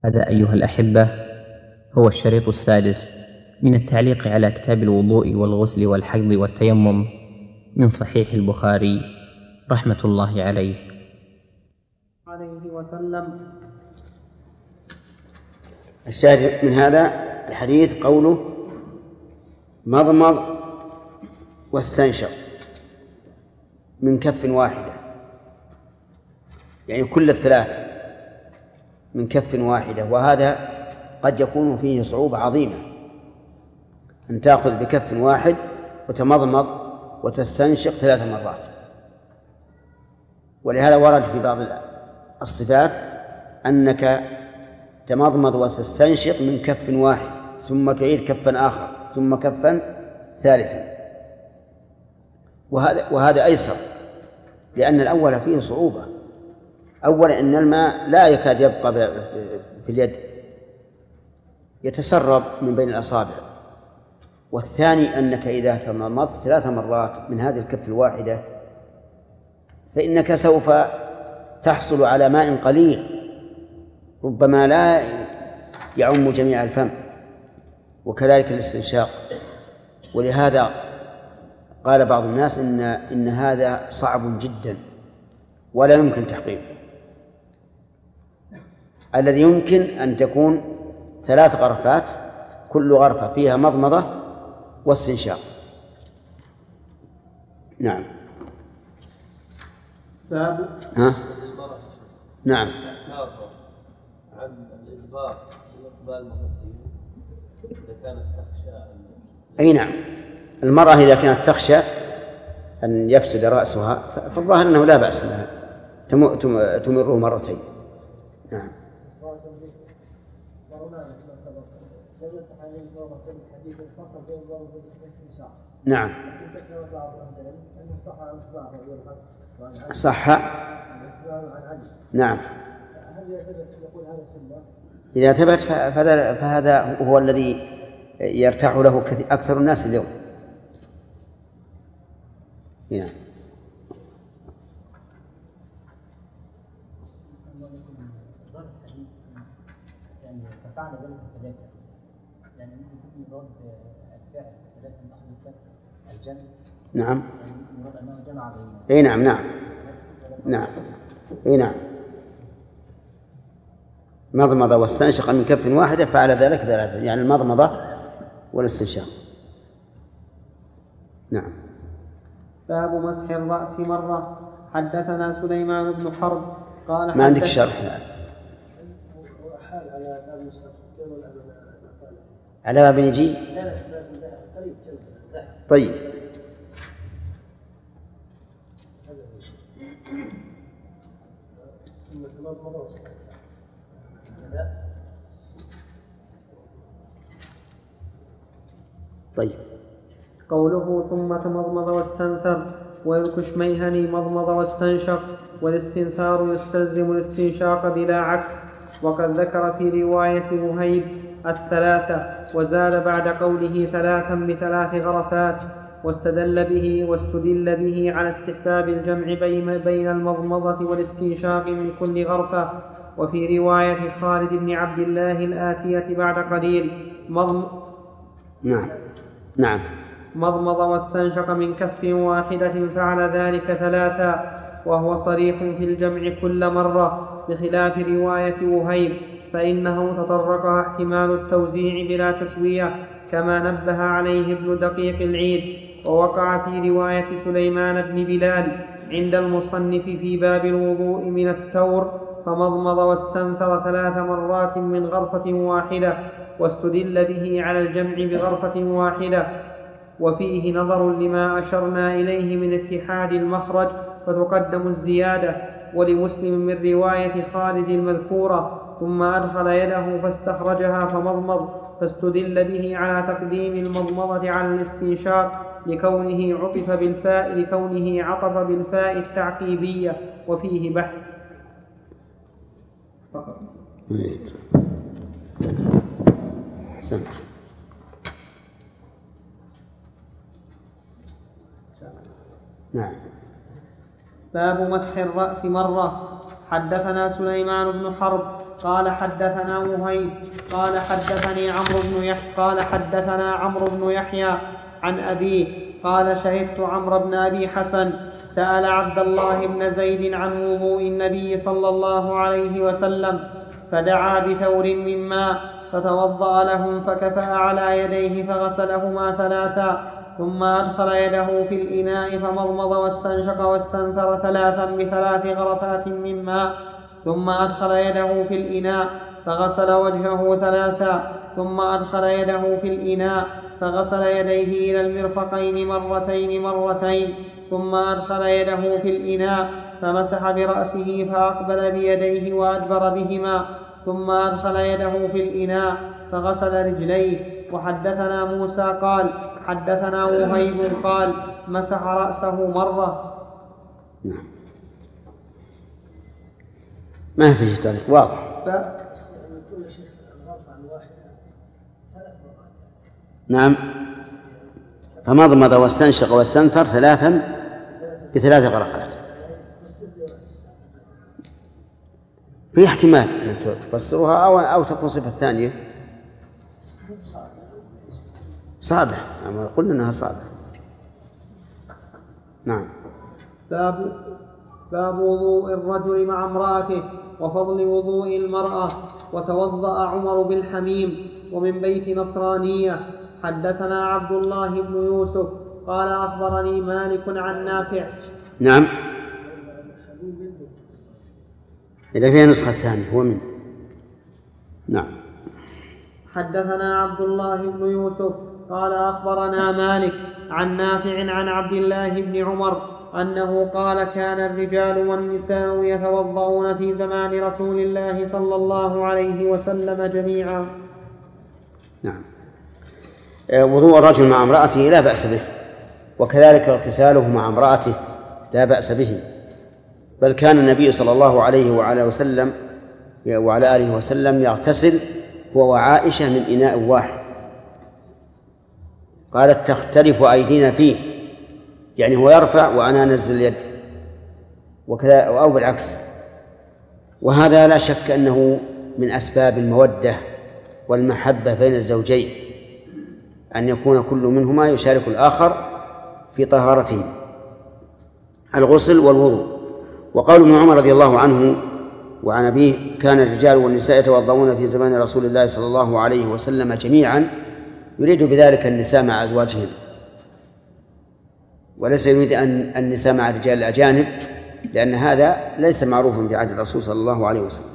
هذا أيها الأحبة هو الشريط السادس من التعليق على كتاب الوضوء والغسل والحيض والتيمم من صحيح البخاري رحمة الله عليه وسلم. الشاهد من هذا الحديث قوله مضمض واستنشق من كف واحدة، يعني كل الثلاث من كف واحدة، وهذا قد يكون فيه صعوبة عظيمة أن تأخذ بكف واحد وتمضمض وتستنشق 3 مرات. ولهذا ورد في بعض الصفات أنك تمضمض وتستنشق من كف واحد ثم تعيد كفا آخر ثم كفا ثالثا، وهذا أيسر، لأن الأول فيه صعوبة. أولا أن الماء لا يكاد يبقى في اليد، يتسرب من بين الأصابع. والثاني أنك إذا تمضمضت 3 مرات من هذه الكف الواحدة فإنك سوف تحصل على ماء قليل ربما لا يعم جميع الفم، وكذلك الاستنشاق. ولهذا قال بعض الناس إن هذا صعب جدا ولا يمكن تحقيقه. الذي يمكن أن تكون 3 غرفات كل غرفة فيها مضمضة واستنشاق. نعم. نعم. عن الإجبار والإقبال المغربي إذا كانت تخشى أي نعم، المرأة إذا كانت تخشى أن يفسد رأسها فالظاهر أنه لا بأس لها تمره مرتين. نعم. نعم صح. نعم إذا ثبت فهذا هو الذي يرتاح له أكثر الناس اليوم. نعم. ففعل ذلك ثلاثة، يعني ممكن يراد الفعل ثلاثة من أخذ الجمع. نعم. يعني يراد أنه جمع بينهما. أي نعم. نعم. نعم. أي نعم. مضمض واستنشق من كف واحدة فعل ذلك 3، يعني المضمضة والاستنشاق. نعم. باب مسح الرأس مرة. حدثنا سليمان بن حرب قال ما عندك شرح على باب نجي؟ طيب. طيب. قوله ثم تمضمض واستنثر، والكشميهني مضمض واستنشق، والاستنثار يستلزم الاستنشاق بلا عكس. وقد ذكر في رواية وهيب 3، وزاد بعد قوله 3 ب3 غرفات، واستدل به على استحباب الجمع بين المضمضة والاستنشاق من كل غرفة. وفي رواية خالد بن عبد الله الآتية بعد قليل نعم. مضمض واستنشق من كف واحدة فعل ذلك 3، وهو صريح في الجمع كل مرة، بخلاف رواية وهيب فإنه تطرقها احتمال التوزيع بلا تسوية، كما نبه عليه ابن دقيق العيد. ووقع في رواية سليمان بن بلال عند المصنف في باب الوضوء من التور، فمضمض واستنثر 3 مرات من غرفة واحدة، واستدل به على الجمع بغرفة واحدة. وفيه نظر لما أشرنا إليه من اتحاد المخرج فتقدم الزيادة. ولمسلم من رواية خالد المذكورة ثم أدخل يده فاستخرجها فمضمض، فاستدل به على تقديم المضمضة على الاستنشاق لكونه عطف بالفاء التعقيبية، وفيه بحث. فقط. أحسنت. نعم. باب مسح الرأس مرة. حدثنا سليمان بن حرب قال حدثنا وهيب قال حدثني عمرو بن يحيى عن أبيه قال شهدت عمرو بن أبي حسن سأل عبد الله بن زيد عن وضوء النبي صلى الله عليه وسلم فدعا بثور من ماء فتوضأ لهم فكفأ على يديه فغسلهما 3 ثم أدخل يده في الإناء فمضمض واستنشق واستنثر 3 ب3 غرفات من ماء ثم أدخل يده في الإناء فغسل وجهه 3 ثم أدخل يده في الإناء فغسل يديه إلى المرفقين مرتين ثم أدخل يده في الإناء فمسح برأسه فأقبل بيديه وأدبر بهما ثم أدخل يده في الإناء فغسل رجليه. وحدثنا موسى قال حدثنا وهيب قال مسح رأسه مرة. ما فيه طريق واضح. نعم. فمضمض واستنشق واستنثر 3 ب3 غرفات. في احتمال أن تفسرها أو تكون صفة ثانية. صعبة، قلنا أنها صعبة. نعم. باب وضوء الرجل مع امرأته وفضل وضوء المرأة. وتوضأ عمر بالحميم ومن بيت نصرانية. حدثنا عبد الله بن يوسف قال أخبرني مالك عن نافع. نعم. إذا فيها نسخة ثانية هو منه. نعم. حدثنا عبد الله بن يوسف قال أخبرنا مالك عن نافع عن عبد الله بن عمر أنه قال كان الرجال والنساء يتوضؤون في زمان رسول الله صلى الله عليه وسلم جميعا. نعم. وضوء الرجل مع امرأته لا بأس به، وكذلك اغتساله مع امرأته لا بأس به، بل كان النبي صلى الله عليه وعلى آله وسلم يغتسل هو وعائشة من إناء واحد. قالت تختلف أيدينا فيه، يعني هو يرفع وأنا أنزل اليد، وكذا أو بالعكس. وهذا لا شك أنه من أسباب المودة والمحبة بين الزوجين، أن يكون كل منهما يشارك الآخر في طهارته الغسل والوضوء. وقال ابن عمر رضي الله عنه وعن أبيه كان الرجال والنساء يتوضؤون في زمان رسول الله صلى الله عليه وسلم جميعا، يريد بذلك النساء مع أزواجهن، وليس يريد أن النساء مع الرجال الأجانب، لأن هذا ليس معروفا في عهد الرسول صلى الله عليه وسلم.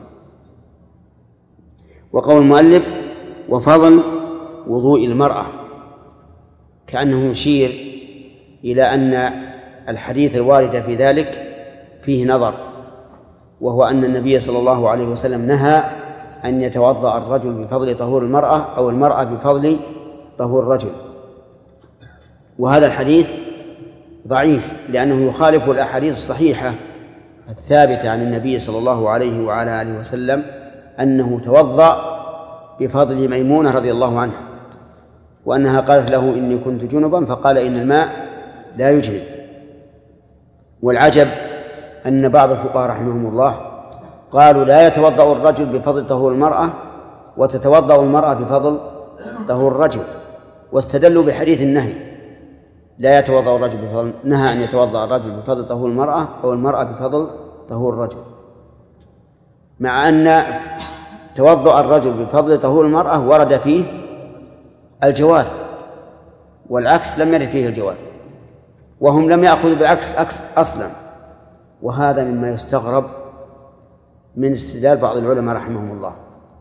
وقول المؤلف وفضل وضوء المرأة كأنه يشير إلى أن الحديث الوارد في ذلك فيه نظر، وهو أن النبي صلى الله عليه وسلم نهى أن يتوضأ الرجل بفضل طهور المرأة أو المرأة بفضل طهور الرجل. وهذا الحديث ضعيف لأنه يخالف الأحاديث الصحيحة الثابتة عن النبي صلى الله عليه وعلى آله وسلم أنه توضأ بفضل ميمونة رضي الله عنها، وأنها قالت له إني كنت جنبا فقال إن الماء لا يجنب. والعجب أن بعض الفقهاء رحمهم الله قالوا لا يتوضأ الرجل بفضل طهور المرأة وتتوضأ المرأة بفضل طهور الرجل، واستدلوا بحديث النهي لا يتوضأ الرجل بفضل، نهى أن يتوضأ الرجل بفضل طهور المرأة أو المرأة بفضل طهور الرجل، مع أن توضأ الرجل بفضل طهور المرأة ورد فيه الجواز، والعكس لم يرد فيه الجواز، وهم لم يأخذوا بالعكس أصلا. وهذا مما يستغرب من استدلال بعض العلماء رحمهم الله.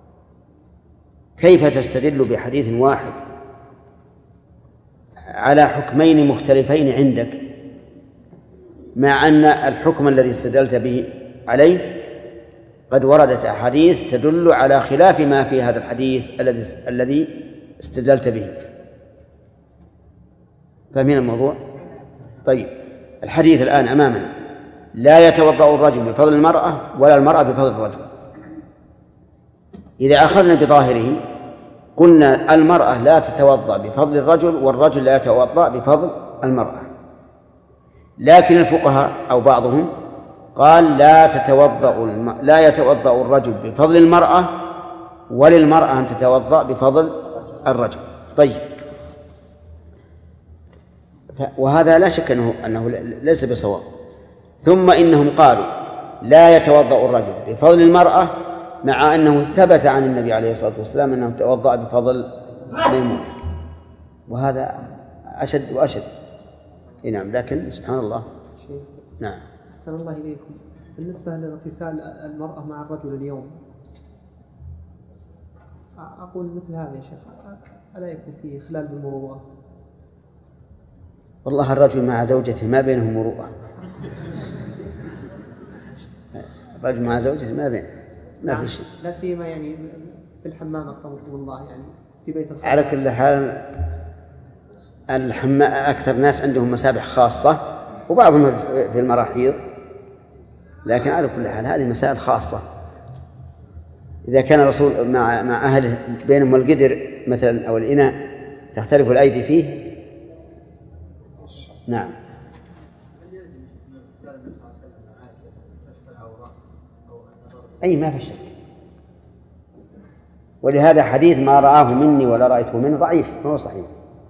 كيف تستدل بحديث واحد على حكمين مختلفين عندك، مع أن الحكم الذي استدلت به عليه قد وردت أحاديث تدل على خلاف ما في هذا الحديث الذي استدلت به؟ فمن الموضوع. طيب، الحديث الآن أمامنا لا يتوضأ الرجل بفضل المرأة ولا المرأة بفضل الرجل. إذا أخذنا بظاهره قلنا المرأة لا تتوضأ بفضل الرجل والرجل لا يتوضأ بفضل المرأة، لكن الفقهاء أو بعضهم قال لا يتوضأ الرجل بفضل المرأة، وللمرأة أن تتوضأ بفضل الرجل. طيب، وهذا لا شك أنه ليس بصواب. ثم إنهم قالوا لا يتوضأ الرجل بفضل المرأة، مع أنه ثبت عن النبي عليه الصلاة والسلام أنه توضأ بفضل ميمونة، وهذا أشد وأشد. نعم، لكن سبحان الله. نعم. أحسن الله إليكم. بالنسبة لاغتسال المرأة مع الرجل اليوم، أقول مثل هذا يا شيخ، ألا يكون فيه خلال بالمروءة؟ والله الرجل مع زوجته ما بينه مروءة. الرجل مع زوجته ما في شيء، لا سيما يعني في الحمام أكرمكم الله، يعني في بيت الخاص. على كل حال أكثر ناس عندهم مسابح خاصة، وبعضهم في المراحيض، لكن على كل حال هذه مسائل خاصة. إذا كان الرسول مع أهله بينهم القدر مثلا أو الإناء تختلف الأيدي فيه. نعم. أي ما في شك، ولهذا حديث ما رآه مني ولا رأيته منه ضعيف، ما هو صحيح.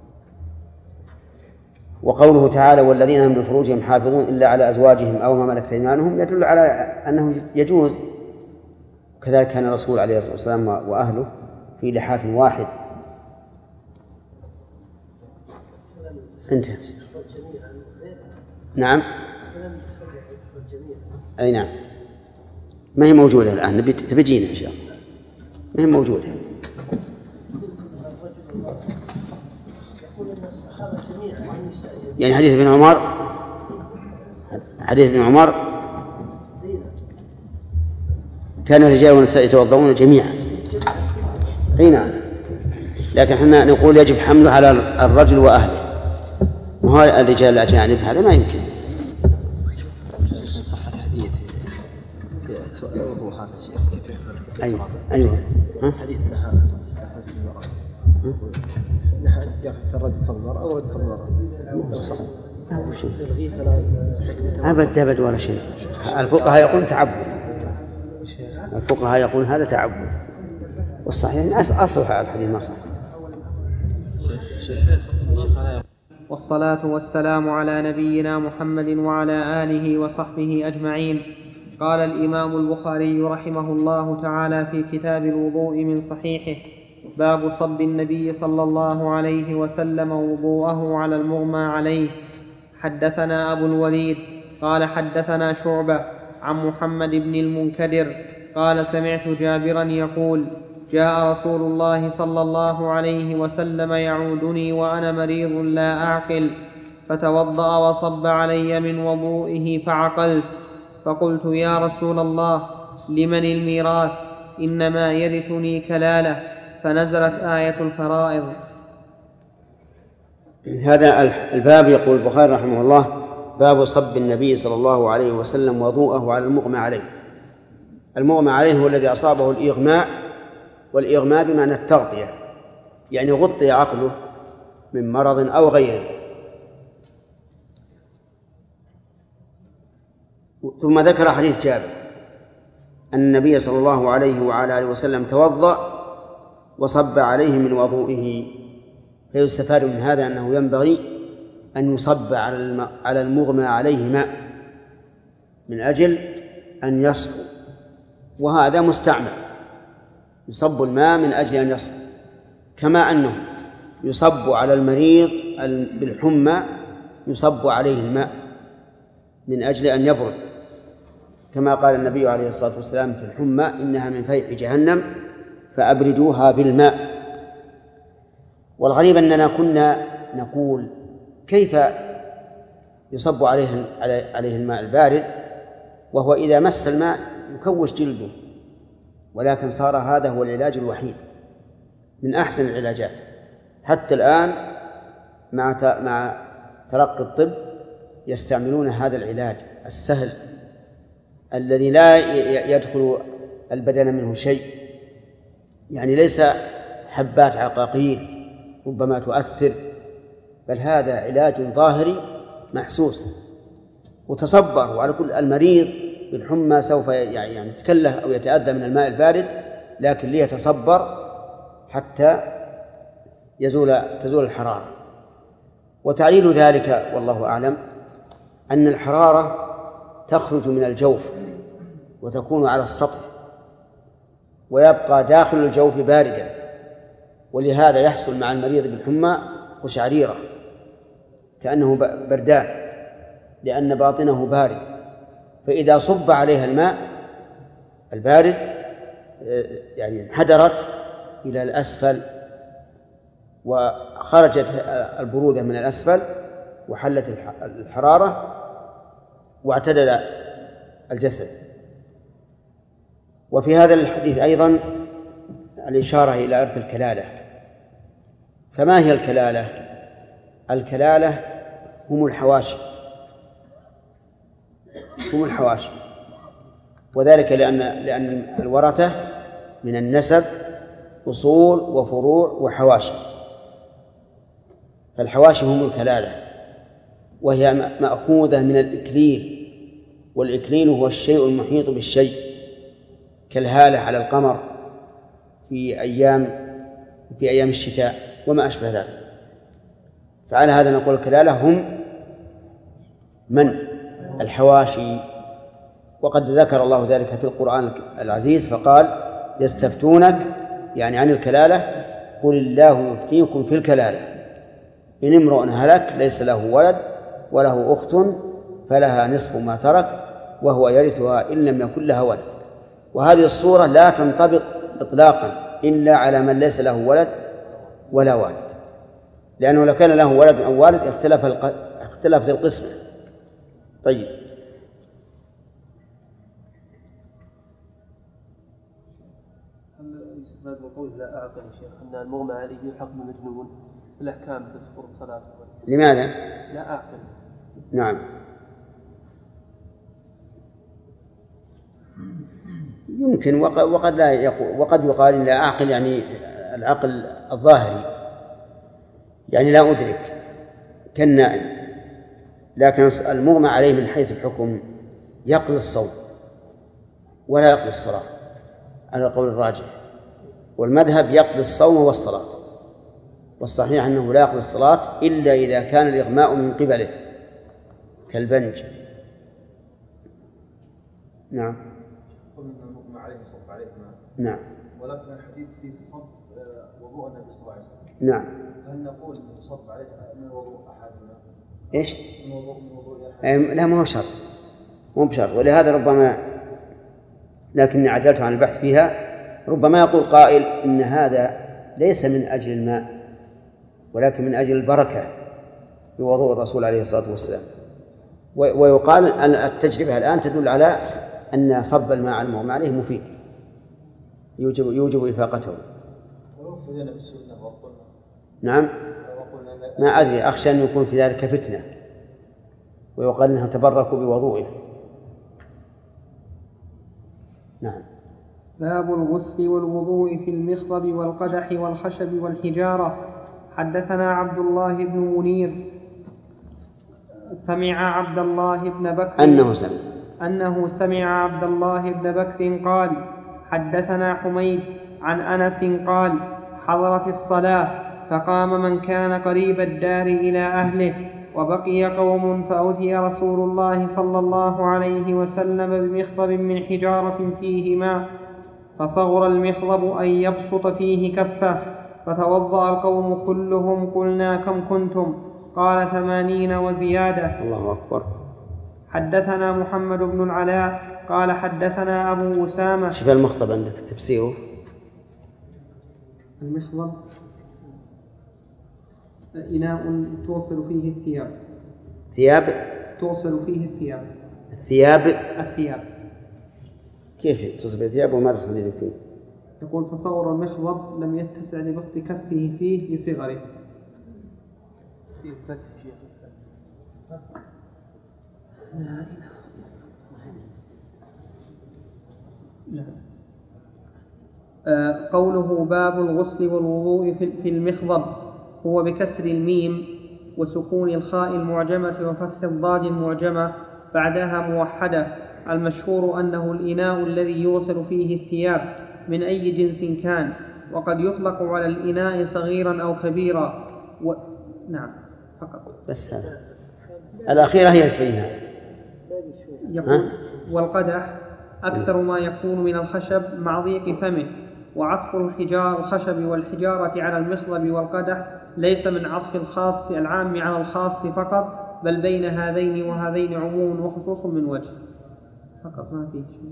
وقوله تعالى والذين هم لفروجهم حافظون إلا على أزواجهم أو ما ملكت أيمانهم يدل على أنه يجوز. كذلك كان الرسول عليه الصلاة والسلام وأهله في لحاف واحد. انتهى. نعم. أي نعم، ما هي موجودة الآن، تبجينا إن شاء الله، ما هي موجودة. يعني حديث ابن عمر كان الرجال والنساء يتوضؤون جميعا. نعم، لكن احنا نقول يجب حمله على الرجل وأهله، وهو الرجال الأجانب هذا ما يمكن. صح الحديث وضوح هذا أيوة. حديث نهى يغتسل الرجل بفضل المرأة ورجل بفضل المرأة. صح. أبد ولا شيء. الفقهاء يقول تعبد، الفقهاء يقول هذا تعبد، والصحيح أصح الحديث ما صح. والصلاة والسلام على نبينا محمد وعلى آله وصحبه أجمعين. قال الإمام البخاري رحمه الله تعالى في كتاب الوضوء من صحيحه: باب صب النبي صلى الله عليه وسلم وضوءه على المغمى عليه. حدثنا أبو الوليد قال حدثنا شعبة عن محمد بن المنكدر قال سمعت جابرا يقول: جاء رسول الله صلى الله عليه وسلم يعودني وأنا مريض لا أعقل، فتوضأ وصب علي من وضوئه فعقلت، فقلت: يا رسول الله، لمن الميراث؟ إنما يرثني كلالة. فنزلت آية الفرائض. هذا الباب يقول البخاري رحمه الله: باب صب النبي صلى الله عليه وسلم وضوءه على المغمى عليه. المغمى عليه هو الذي أصابه الإغماء، والإغماء بمعنى التغطية، يعني غطي عقله من مرض أو غيره. ثم ذكر حديث جابر أن النبي صلى الله عليه وعلى آله وسلم توضأ وصب عليه من وضوئه. فيستفاد من هذا أنه ينبغي أن يصب على المغمى عليه ماء من أجل أن يصحو، وهذا مستعمل، يصب الماء من أجل أن يصحو، كما أنه يصب على المريض بالحمى يصب عليه الماء من أجل أن يبرد، كما قال النبي عليه الصلاة والسلام في الحمى: إنها من فيح جهنم فأبردوها بالماء. والغريب أننا كنا نقول: كيف يصب عليه الماء البارد وهو إذا مس الماء يكوش جلده؟ ولكن صار هذا هو العلاج الوحيد من أحسن العلاجات. حتى الآن مع ترقي الطب يستعملون هذا العلاج السهل الذي لا يدخل البدن منه شيء، يعني ليس حبات عقاقير ربما تؤثر، بل هذا علاج ظاهري محسوس. وتصبروا على كل المريض بالحمى سوف يعني يتكلف أو يتأذى من الماء البارد، لكن ليتصبر حتى تزول الحرارة. وتعليل ذلك والله أعلم أن الحرارة تخرج من الجوف وتكون على السطح ويبقى داخل الجوف باردا، ولهذا يحصل مع المريض بالحمى قشعريرة كأنه بردان لأن باطنه بارد، فإذا صب عليها الماء البارد يعني انحدرت إلى الأسفل وخرجت البرودة من الأسفل وحلت الحرارة واعتدل الجسد. وفي هذا الحديث أيضا الإشارة إلى إرث الكلالة. فما هي الكلالة؟ الكلالة هم الحواشي، وذلك لأن الورثة من النسب أصول وفروع وحواشي، فالحواشي هم الكلالة، وهي مأخوذة من الإكليل، والإكليل هو الشيء المحيط بالشيء كالهالة على القمر في أيام الشتاء وما أشبه ذلك. فعلى هذا نقول الكلالة هم من الحواشي. وقد ذكر الله ذلك في القرآن العزيز فقال يستفتونك يعني عن الكلالة قل الله يفتيكم في الكلالة إن امرؤ هلك ليس له ولد وله أخت فلها نصف ما ترك وهو يرثها إن لم يكن لها ولد. وهذه الصورة لا تنطبق إطلاقا إلا على من ليس له ولد ولا والد، لأنه لو كان له ولد أو والد اختلفت القسمة. طيب، هل يستفاد من قوله لا أعقل يا شيخ أن المغمى عليه حكم مجنون الأحكام تسقط الصلاة؟ لماذا؟ لا أعقل. نعم، يمكن وقد لا يقول، وقد يقال إن لا أعقل يعني العقل الظاهري، يعني لا أدرك كالنائم، لكن المغمى عليه من حيث الحكم يقضي الصوم ولا يقضي الصلاة على القول الراجح، والمذهب يقضي الصوم والصلاة، والصحيح أنه لا يقضي الصلاة إلا إذا كان الإغماء من قبله كالبنج. نعم. قلنا المغمى عليه صب عليه ماء. نعم. ولكن الحديث فيه صب وضوء النبي صلى الله عليه وسلم. نعم. هل نقول انه صب عليه من وضوء احدنا؟ ايش؟ من وضوء احدنا. لا، ما هو شرط، مو بشرط، ولهذا ربما، لكني عجلت عن البحث فيها، ربما يقول قائل إن هذا ليس من أجل الماء ولكن من أجل البركة بوضوء الرسول عليه الصلاة والسلام. ويقال أن التجربة الآن تدل على أن صب الماء على المغمى عليه مفيد يوجب إفاقته. نعم، ما أدري، أخشى أن يكون في ذلك فتنة ويقال أنهم تبركوا بوضوئه. نعم. باب الغسل والوضوء في المخضب والقدح والخشب والحجارة. حدثنا عبد الله بن منير سمع عبد الله بن بكر أنه سمع عبد الله بن بكر قال حدثنا حميد عن أنس قال حضرت الصلاة فقام من كان قريب الدار إلى أهله وبقي قوم فأتي رسول الله صلى الله عليه وسلم بمخضب من حجارة فيه ماء فصغر المخضب أن يبسط فيه كفه فتوضأ القوم كلهم. قلنا كم كنتم؟ قال 80 وزيادة. الله أكبر. حدثنا محمد بن العلاء قال حدثنا أبو أسامة. شوف المخضب عندك تفسيره. المخضب إناء توصل فيه الثياب. ثياب توصل فيه الثياب. الثياب كيف توصل فيه الثياب وما تخلي فيه؟ يقول فصور المخضب لم يتسع لبسط كفه فيه لصغره. فيه فتح شيء. قوله باب الغسل والوضوء في المخضب هو بكسر الميم وسكون الخاء المعجمة وفتح الضاد المعجمة بعدها موحدة المشهور أنه الإناء الذي يغسل فيه الثياب من أي جنس كان، وقد يطلق على الإناء صغيرا أو كبيرا نعم فقط. بس هذا الأخيرة هي تبينها. يقول والقدح أكثر ما يكون من الخشب مع ضيق فمه، وعطف الخشب والحجارة على المخضب والقدح ليس من عطف الخاص العام على الخاص فقط، بل بين هذين وهذين عموم وخصوص من وجه فقط، ما فيه شيء.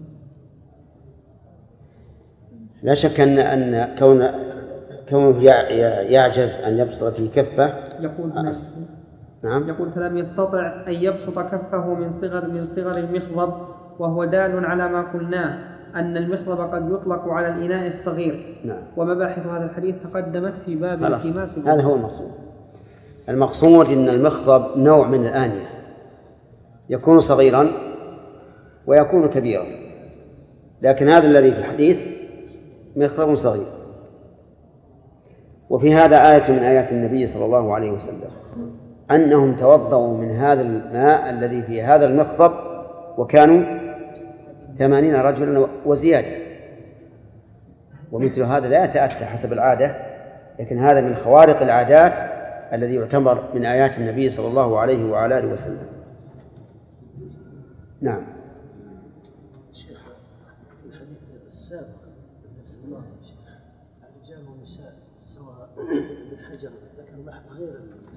لا شك أن كونه يعجز أن يبسط في كفه نعم. يقول فلم يستطع أن يبسط كفه من صغر المخضب، وهو دال على ما قلناه أن المخضب قد يطلق على الإناء الصغير. نعم. ومباحث هذا الحديث تقدمت في باب الالتماس. هذا هو المقصود أن المخضب نوع من الآنية، يكون صغيرا ويكون كبيرا، لكن هذا الذي في الحديث مخضب صغير. وفي هذا آية من آيات النبي صلى الله عليه وسلم أنهم توضؤوا من هذا الماء الذي في هذا المخضب وكانوا 80 رجلا وزيادة، ومثل هذا لا يتأتى حسب العادة، لكن هذا من خوارق العادات الذي يعتبر من آيات النبي صلى الله عليه وعلى آله وسلم. نعم. شيخ في الحديث السابق الدرس الماضي الرجال والنساء سواء بالحجر ذكر بحث غير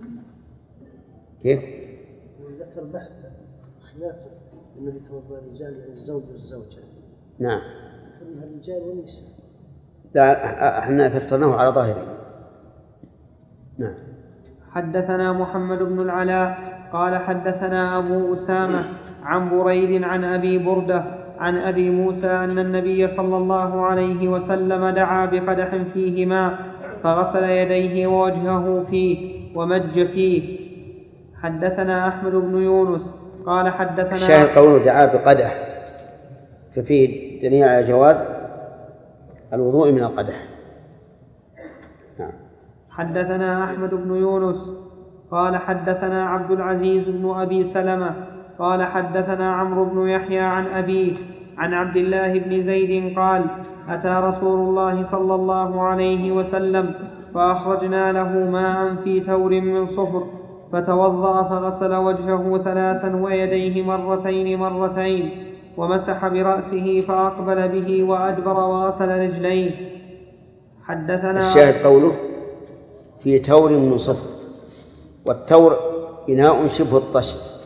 كيف؟ ذكر بحث خلاف انه يتوضا الرجال يعني الزوج والزوجه. نعم. ذكرنا الرجال والنساء. لا احنا فسرناه على ظاهره. نعم. حدثنا محمد بن العلاء قال حدثنا أبو أسامة عن بريد عن أبي بردة عن أبي موسى أن النبي صلى الله عليه وسلم دعا بقدح فيه ماء فغسل يديه ووجهه فيه ومج فيه. حدثنا أحمد بن يونس قال حدثنا الشاهد قوله دعا بقدح، ففيه دليل على جواز الوضوء من القدح. نعم. حدثنا أحمد بن يونس قال حدثنا عبد العزيز بن أبي سلمة قال حدثنا عمرو بن يحيى عن أبيه عن عبد الله بن زيد قال أتى رسول الله صلى الله عليه وسلم فأخرجنا له ماء في تور من صفر فتوضأ فغسل وجهه 3 ويديه مرتين ومسح برأسه فأقبل به وأدبر وغسل رجليه. حدثنا الشاهد قوله في تور من صفر، والتور إناء شبه الطشت.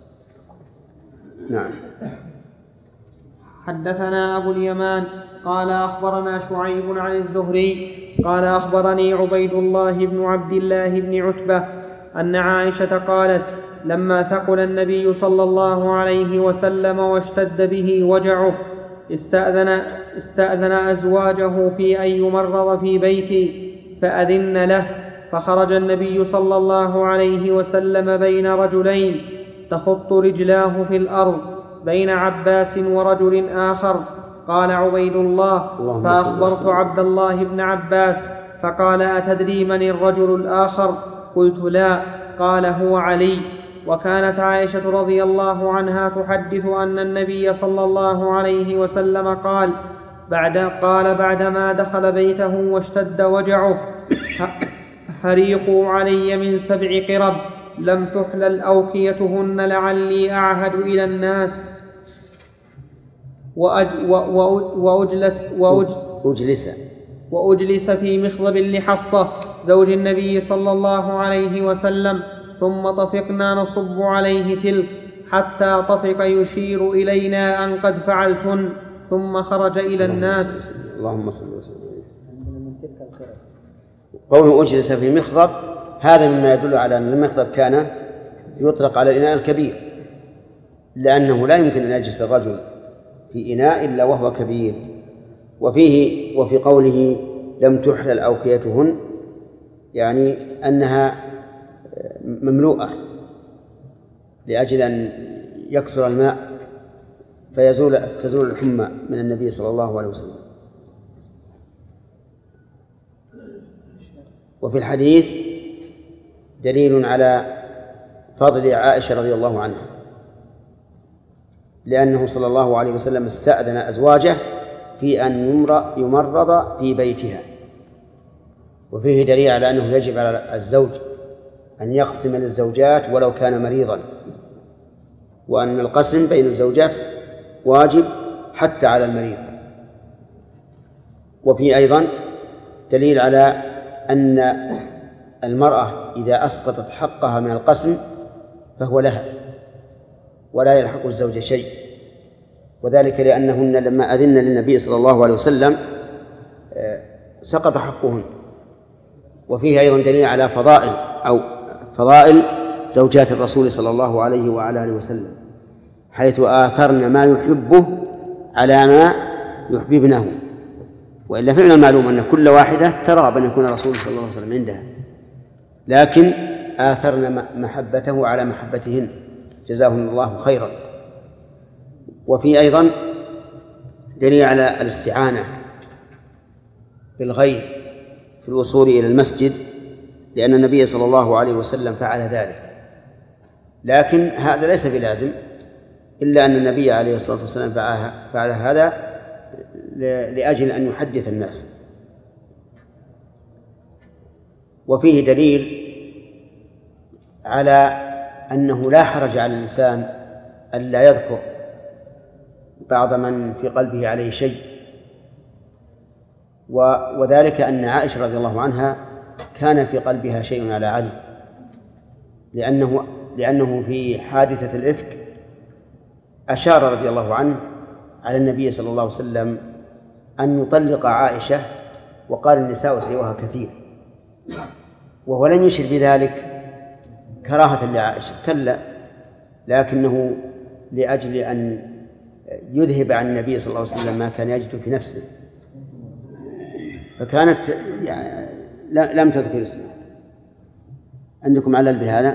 نعم. حدثنا أبو اليمان قال أخبرنا شعيب عن الزهري قال أخبرني عبيد الله بن عبد الله بن عتبة أن عائشة قالت لما ثقل النبي صلى الله عليه وسلم واشتد به وجعه استأذن أزواجه في أن يمرض في بيتي فأذن له، فخرج النبي صلى الله عليه وسلم بين رجلين تخط رجلاه في الأرض بين عباس ورجل آخر. قال عبيد الله فأخبرت عبد الله بن عباس فقال أتدري من الرجل الآخر؟ قلت لا. قال هو علي. وكانت عائشة رضي الله عنها تحدث أن النبي صلى الله عليه وسلم قال بعدما دخل بيته واشتد وجعه حريقوا علي من 7 قرب لم تحلل أوكيتهن لعلي أعهد إلى الناس وأجلس في مخضب لحفصة زوج النبي صلى الله عليه وسلم، ثم طفقنا نصب عليه تلك حتى طفق يشير إلينا أن قد فعلتن، ثم خرج إلى الناس. اللهم صل وسلم. قوله أجلس في مخضب هذا مما يدل على أن المخضب كان يطلق على الإناء الكبير، لأنه لا يمكن أن يجلس الرجل في إناء إلا وهو كبير. وفي قوله لم تحلل أوكيتهن يعني أنها مملوءة لأجل أن يكثر الماء تزول الحمى من النبي صلى الله عليه وسلم. وفي الحديث دليل على فضل عائشة رضي الله عنها، لأنه صلى الله عليه وسلم استأذن أزواجه في أن يمرض في بيتها. وفيه دليل على أنه يجب على الزوج أن يقسم للزوجات ولو كان مريضا، وأن القسم بين الزوجات واجب حتى على المريض. وفيه أيضا دليل على أن المرأة إذا أسقطت حقها من القسم فهو لها ولا يلحق الزوج شيء، وذلك لأنهن لما أذن للنبي صلى الله عليه وسلم سقط حقهن. وفيه أيضا دليل على فضائل زوجات الرسول صلى الله عليه وعلى آله وسلم، حيث آثرن ما يحبه على ما يحببنه، وإلا فعلا المعلوم أن كل واحدة ترغب أن يكون الرسول صلى الله عليه وسلم عندها، لكن آثرن محبته على محبتهن، جزاهم الله خيرا. وفي أيضا دليل على الاستعانة بالغير في الوصول إلى المسجد، لأن النبي صلى الله عليه وسلم فعل ذلك، لكن هذا ليس بلازم، إلا أن النبي عليه الصلاة والسلام فعل هذا لأجل أن يحدث الناس. وفيه دليل على أنه لا حرج على الإنسان ألا يذكر بعض من في قلبه عليه شيء، وذلك أن عائشة رضي الله عنها كان في قلبها شيء على علي، لأنه في حادثة الإفك أشار رضي الله عنه على النبي صلى الله عليه وسلم أن يطلق عائشة، وقال النساء سيئوها كثير، وهو لم يشر بذلك كراهة لعائشة، كلا، لكنه لأجل أن يذهب عن النبي صلى الله عليه وسلم ما كان يجد في نفسه، فكانت لم تذكر اسمه. عندكم علل بهذا؟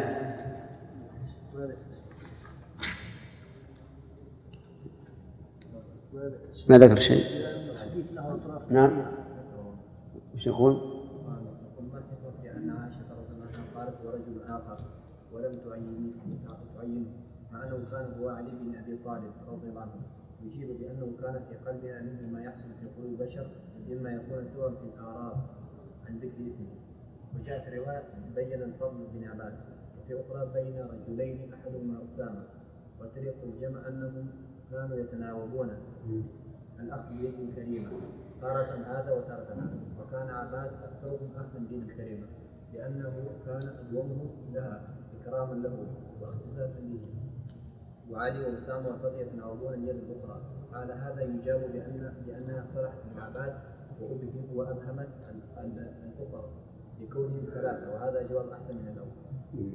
ما ذكر شيء. نعم. وش يقول؟ أن عائشة رضي الله عنها قالت ورجل آخر ولم تعينه، مع أنه كان هو علي بن أبي طالب رضي الله عنه، يشير بأنه كان في قلبها منه ما يحصل في قلوب البشر مما يكون سوى في الأعراض عن ذكر اسمه. وجاءت رواية بين الفضل بن عباس، وفي أخرى بين رجلين أحدهما أسامة، وطريق الجمع أنهم كانوا يتناوبون الأخذ بيد كريمة، تارة هذا وتارة هذا، وكان عباس أكثرهم أخذا بيد الكريمة لأنه كان أدومهم لها إكراما له واختصاصا به، وعلي وأسامة والفضل يتناوبون اليد الأخرى. قال هذا يجاب بأنها صلحت من عباس وأبهمت الأخرى لكونهم ثلاثة، وهذا جواب أحسن من الأول.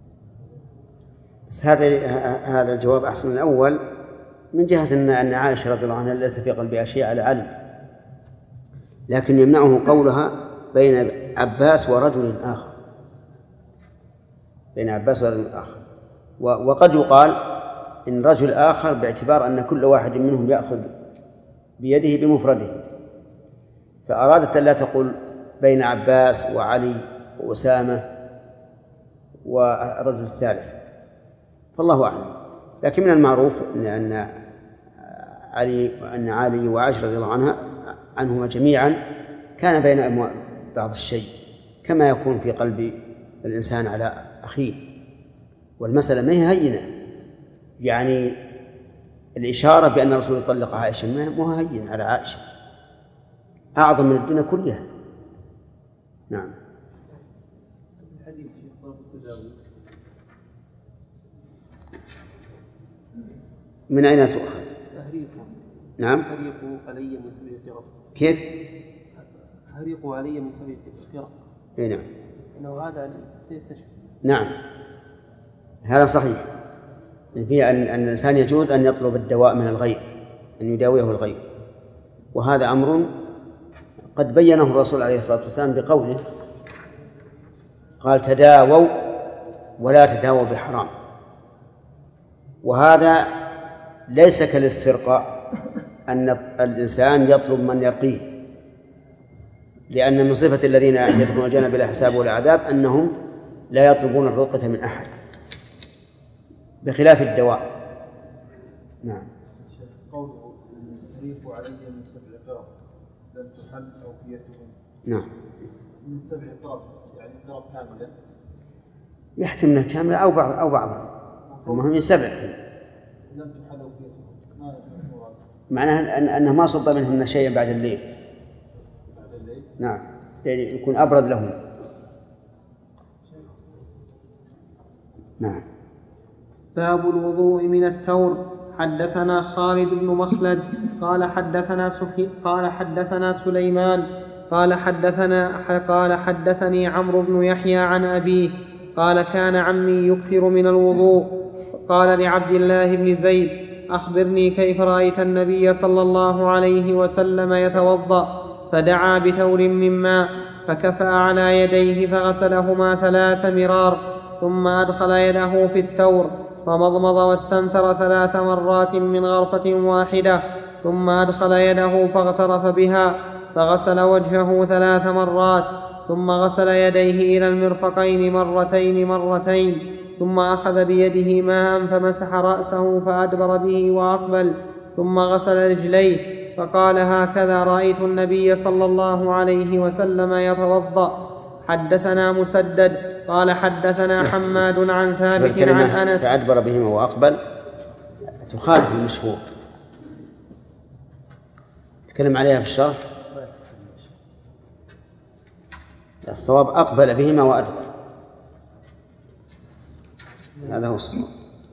بس هذا الجواب أحسن من الأول من جهة أن عائشة رضي الله عنها ليس في قلبها شيء على علي، لكن يمنعه قولها بين عباس ورجل آخر، بين عباس ورجل آخر. وقد يقال إن رجل آخر باعتبار أن كل واحد منهم يأخذ بيده بمفرده، فأرادت أن لا تقول بين عباس وعلي وأسامة والرجل الثالث، فالله أعلم. لكن من المعروف أن علي وعائشة رضي الله عنهما جميعا كان بين بعض الشيء كما يكون في قلب الإنسان على أخيه، والمسألة ما هي هينة، يعني الإشارة بأن الرسول يطلق عائشة ما هي هين على عائشة، أعظم من الدنيا كلها. نعم. الحديث في باب التداوي من أين تؤخذ؟ أهريقوا. نعم. أهريقوا علي من سبيل قرب. كيف؟ أهريقوا علي من سبيل قرب. إيه نعم. إنه هذا يستشفى. نعم هذا صحيح، في أن الإنسان يجوز أن يطلب الدواء من الغير، أن يداويه الغير، وهذا أمر قد بينه الرسول عليه الصلاة والسلام بقوله قال تداووا ولا تداووا بحرام، وهذا ليس كالاسترقاء أن الإنسان يطلب من يقيه، لأن من صفة الذين يدخلون الجنة بلا حساب ولا عذاب أنهم لا يطلبون الرقة من أحد، بخلاف الدواء. نعم. قوله يريق علي من 7 قرب لم تحل أوفيتهم. نعم. من 7 قرب يعني قرب كاملة. يحتمل كاملة أو بعضها. المهم من 7. لم تحل أوفيتهم. معناها أنه ما صب منهن شيئا بعد الليل. بعد الليل. نعم. يعني يكون أبرد لهم. نعم. باب الوضوء من الثور. حدثنا خالد بن مخلد قال حدثنا سليمان قال حدثني عمرو بن يحيى عن أبيه قال كان عمي يكثر من الوضوء. قال لعبد الله بن زيد أخبرني كيف رأيت النبي صلى الله عليه وسلم يتوضأ. فدعا بثور من ماء فكفأ على يديه فغسلهما 3 مرار ثم أدخل يده في الثور فمضمض واستنثر 3 مرات من غرفة واحدة ثم أدخل يده فاغترف بها فغسل وجهه 3 مرات ثم غسل يديه إلى المرفقين مرتين ثم أخذ بيده ماء فمسح رأسه فأدبر به وأقبل ثم غسل رجليه فقال هكذا رأيت النبي صلى الله عليه وسلم يتوضأ. حدثنا مسدد قال حدثنا حماد عن ثابت عن أنس. فأدبر بهما وأقبل تخالف المشهور. تكلم عليها في الشرح. الصواب أقبل بهما وأدبر. هذا هو الصواب.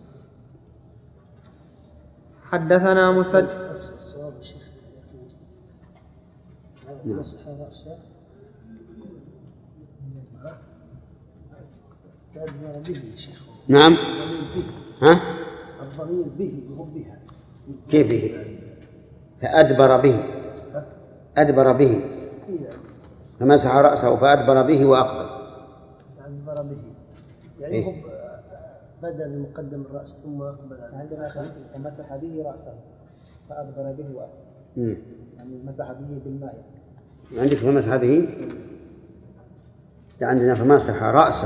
حدثنا مسدد. الصواب شيخ مسح رأسه فأدبر به يا شيخ. نعم. ها؟ الضمير به بها. كيف به؟ فأدبر به. أدبر به. فمسح رأسه فأدبر به وأقبل. فأدبر به. يعني هو بدأ بمقدم الرأس ثم أقبل. عندنا فمسح به رأسه فأدبر به وأقبل. يعني مسح به بالماء. عندك فمسح به؟ عندنا فمسح رأسه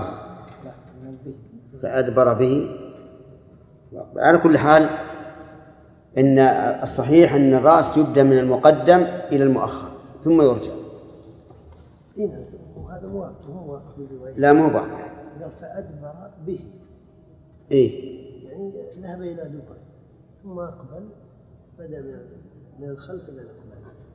فأدبر به. على كل حال إن الصحيح أن الرأس يبدأ من المقدم إلى المؤخر ثم يرجع. وهذا موافق. لا مو بعض. فأدبر به. إيه. يعني ذهب إلى دبر ثم أقبل بدأ من الخلف إلى الأمام.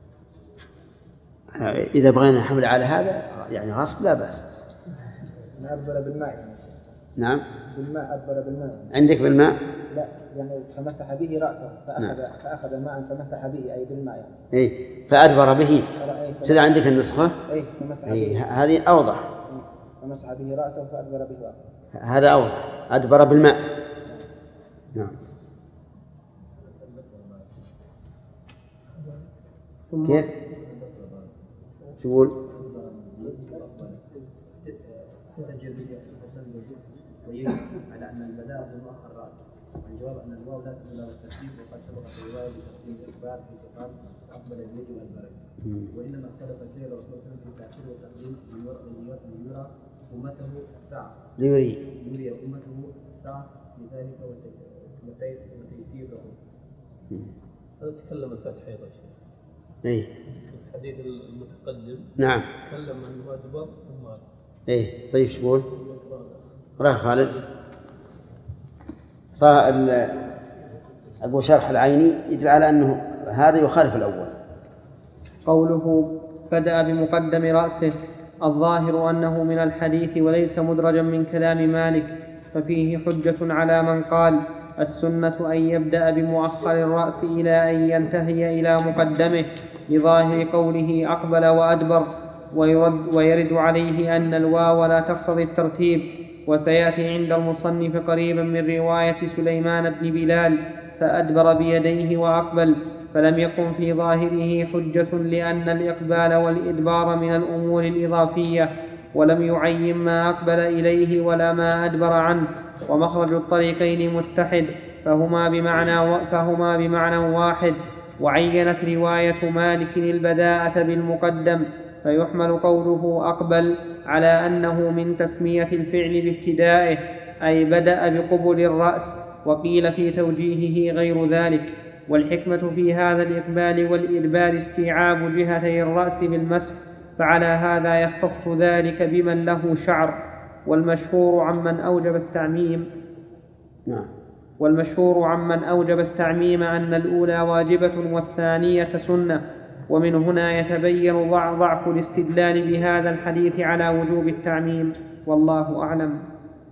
إذا بغينا نحمل على هذا يعني غصب لا بأس. أدبر بالماء. نعم. بالماء أدبر بالماء. عندك بالماء؟ لا يعني فمسح به رأسه فأخذ ماء فمسح به أي بالماء يعني. إيه فأدبر به. سيدا عندك النسخة؟ إيه فمسح به. هذه أوضح. فمسح به رأسه فأدبر به. هذا أوضح. أدبر بالماء. نعم. كيف؟ تقول؟ على أن البداء بمؤخر الرأس. والجواب أن الواو لا تدل على الترتيب وقد سبق في الرواية بتقديم الإخبار في صفات أقبل اليد والبرد. وإنما اختلف فعل الرسول صلى الله عليه وسلم في تأخير وتقديم ليرى أمته الساعة. ليري أمته الساعة لذلك وتيسير لهم. هذا تكلم الفتح أيضا شيخ. إيه. الحديث المتقدم. نعم. تكلم أنه أدبر ثم. إيه طيب شو تقول؟ راه خالد. صار أقول شرح العيني يدل على أنه هذا يخالف الأول. قوله بدأ بمقدم رأسه الظاهر أنه من الحديث وليس مدرجا من كلام مالك، ففيه حجة على من قال السنة أن يبدأ بمؤخر الرأس إلى أن ينتهي إلى مقدمه بظاهر قوله أقبل وأدبر، ويرد عليه أن الواو لا تقتضي الترتيب. وسيأتي عند المصنف قريبا من رواية سليمان بن بلال فأدبر بيديه وأقبل، فلم يكن في ظاهره حجة لأن الإقبال والإدبار من الأمور الإضافية، ولم يعين ما أقبل إليه ولا ما أدبر عنه، ومخرج الطريقين متحد فهما بمعنى واحد. وعينت رواية مالك البداءة بالمقدم، فيحمل قوله أقبل على أنه من تسمية الفعل بابتدائه، أي بدأ بقبل الرأس، وقيل في توجيهه غير ذلك. والحكمة في هذا الإقبال والإدبار استيعاب جهتي الرأس بالمسح، فعلى هذا يختص ذلك بمن له شعر. والمشهور عمن أوجب التعميم أن الأولى واجبة والثانية سنة. ومن هنا يتبين ضعف الاستدلال بهذا الحديث على وجوب التعميم، والله أعلم.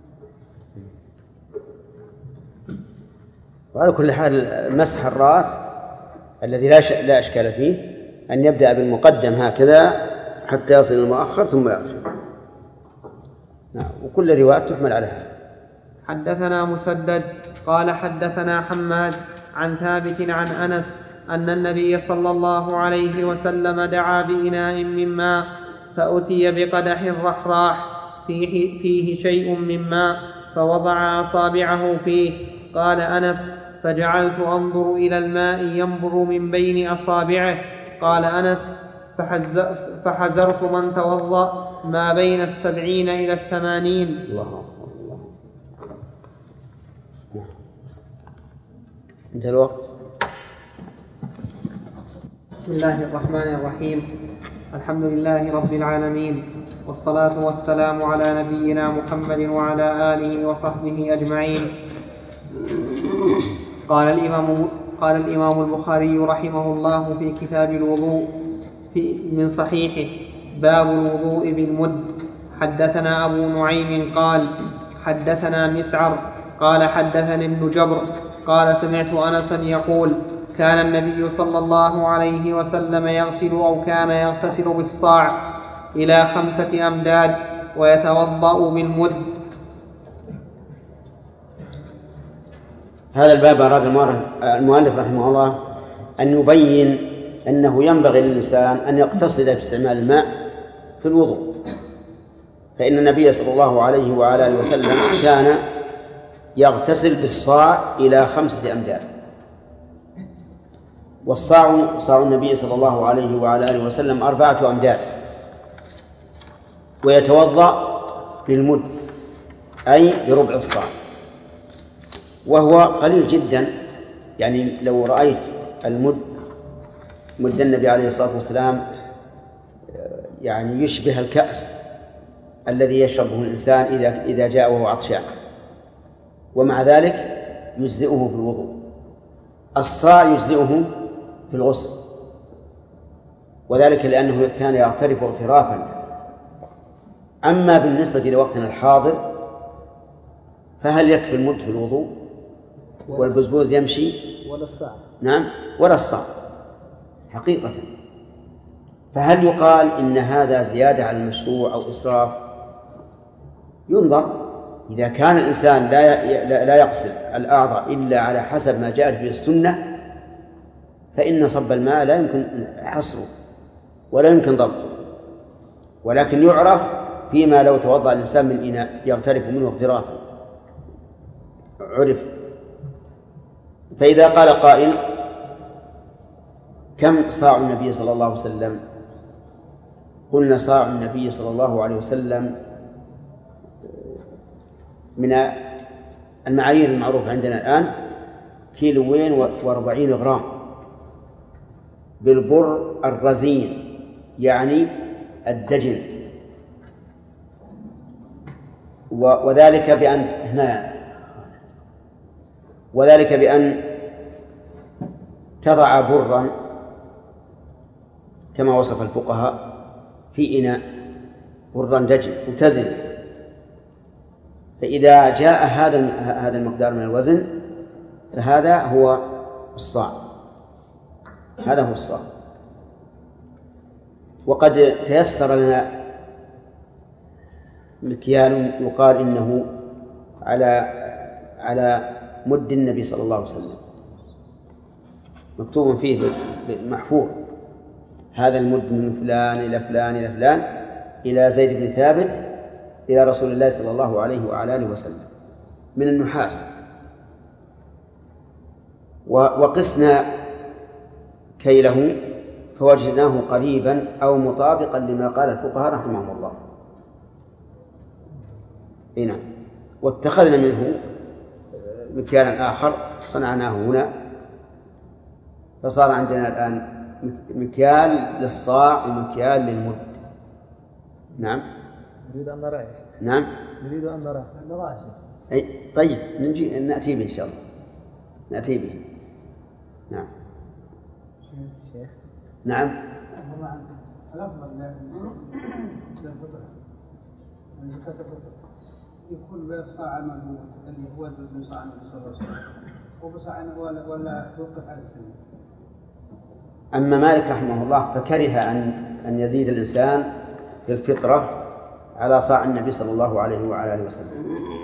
وعلى كل حال مسح الرأس الذي لا أشكال فيه أن يبدأ بالمقدم هكذا حتى يصل المؤخر ثم يرجع. وكل رواية تحمل على هذا. حدثنا مسدد قال حدثنا حماد عن ثابت عن أنس أن النبي صلى الله عليه وسلم دعا بإناء من ماء، فأتي بقدح رحراح فيه شيء من ماء، فوضع أصابعه فيه. قال أنس: فجعلت أنظر إلى الماء ينبر من بين أصابعه. قال أنس: فحذرت من توضأ ما بين 70 إلى 80. الله. انتهى الوقت. بسم الله الرحمن الرحيم. الحمد لله رب العالمين، والصلاة والسلام على نبينا محمد وعلى آله وصحبه أجمعين. قال الإمام البخاري رحمه الله في كتاب الوضوء من صحيحه: باب الوضوء بالمد. حدثنا أبو نعيم قال حدثنا مسعر قال حدثني ابن جبر قال سمعت أنسا يقول: كان النبي صلى الله عليه وسلم يغسل أو كان يغتسل بالصاع إلى 5 أمداد ويتوضأ بالمد. هذا الباب أراد المؤلف رحمه الله أن يبين أنه ينبغي للإنسان أن يقتصد في استعمال الماء في الوضوء، فإن النبي صلى الله عليه وعلى آله وسلم كان يغتسل بالصاع إلى 5 أمداد، والصاع صاع النبي صلى الله عليه وعلى آله وسلم 4 أمداد، ويتوضأ بالمد أي بربع الصاع، وهو قليل جدا. يعني لو رأيت مد النبي عليه الصلاة والسلام يعني يشبه الكأس الذي يشربه الإنسان إذا جاء وهو عطشان، ومع ذلك يجزئه في الوضوء. الصاع يجزئه في الغسل، وذلك لأنه كان يغترف اغترافا. أما بالنسبة لوقتنا الحاضر فهل يكفي المد في الوضوء والبزبوز يمشي ولا الصاع؟ نعم، ولا الصاع حقيقة. فهل يقال إن هذا زيادة على المشروع أو إسراف؟ ينظر. إذا كان الإنسان لا يغسل الأعضاء إلا على حسب ما جاءت به السنة فإن صب الماء لا يمكن حصره ولا يمكن ضبطه، ولكن يعرف فيما لو توضأ الإنسان من إناء يغترف منه اغترافا عرف. فإذا قال قائل: كم صاع النبي صلى الله عليه وسلم؟ قلنا: صاع النبي صلى الله عليه وسلم من المعايير المعروفة عندنا الآن 240 غرام بالبر الرزين، يعني الدجن، وذلك بأن تضع برا كما وصف الفقهاء في إناء، برا دجن وتزن، فإذا جاء هذا المقدار من الوزن فهذا هو الصاع، هذا هو الصاع. وقد تيسر لنا مكيال يقال إنه على مد النبي صلى الله عليه وسلم، مكتوب فيه محفور: هذا المد من فلان إلى فلان إلى فلان إلى زيد بن ثابت إلى رسول الله صلى الله عليه وعلى آله وسلم، من النحاس. وقسنا كيله فوجدناه قريبا أو مطابقا لما قال الفقهاء رحمهم الله. نعم. واتخذنا منه مكيالا آخر صنعناه هنا، فصار عندنا الآن مكيال للصاع ومكيال للمد. نعم. نريد أن نراه. نعم. نريد أن نراه. أي طيب نأتي به إن شاء الله، نأتي به. نعم. شيخ. نعم. الأفضل زكاة الفطر يكون بصاع المنهود اللي هو بصاع النبي صلى الله عليه وسلم، وبصاع ولا توقف على السنة. أما مالك رحمه الله فكره أن يزيد الإنسان في الفطرة على صاع النبي صلى الله عليه وعلى آله وسلم.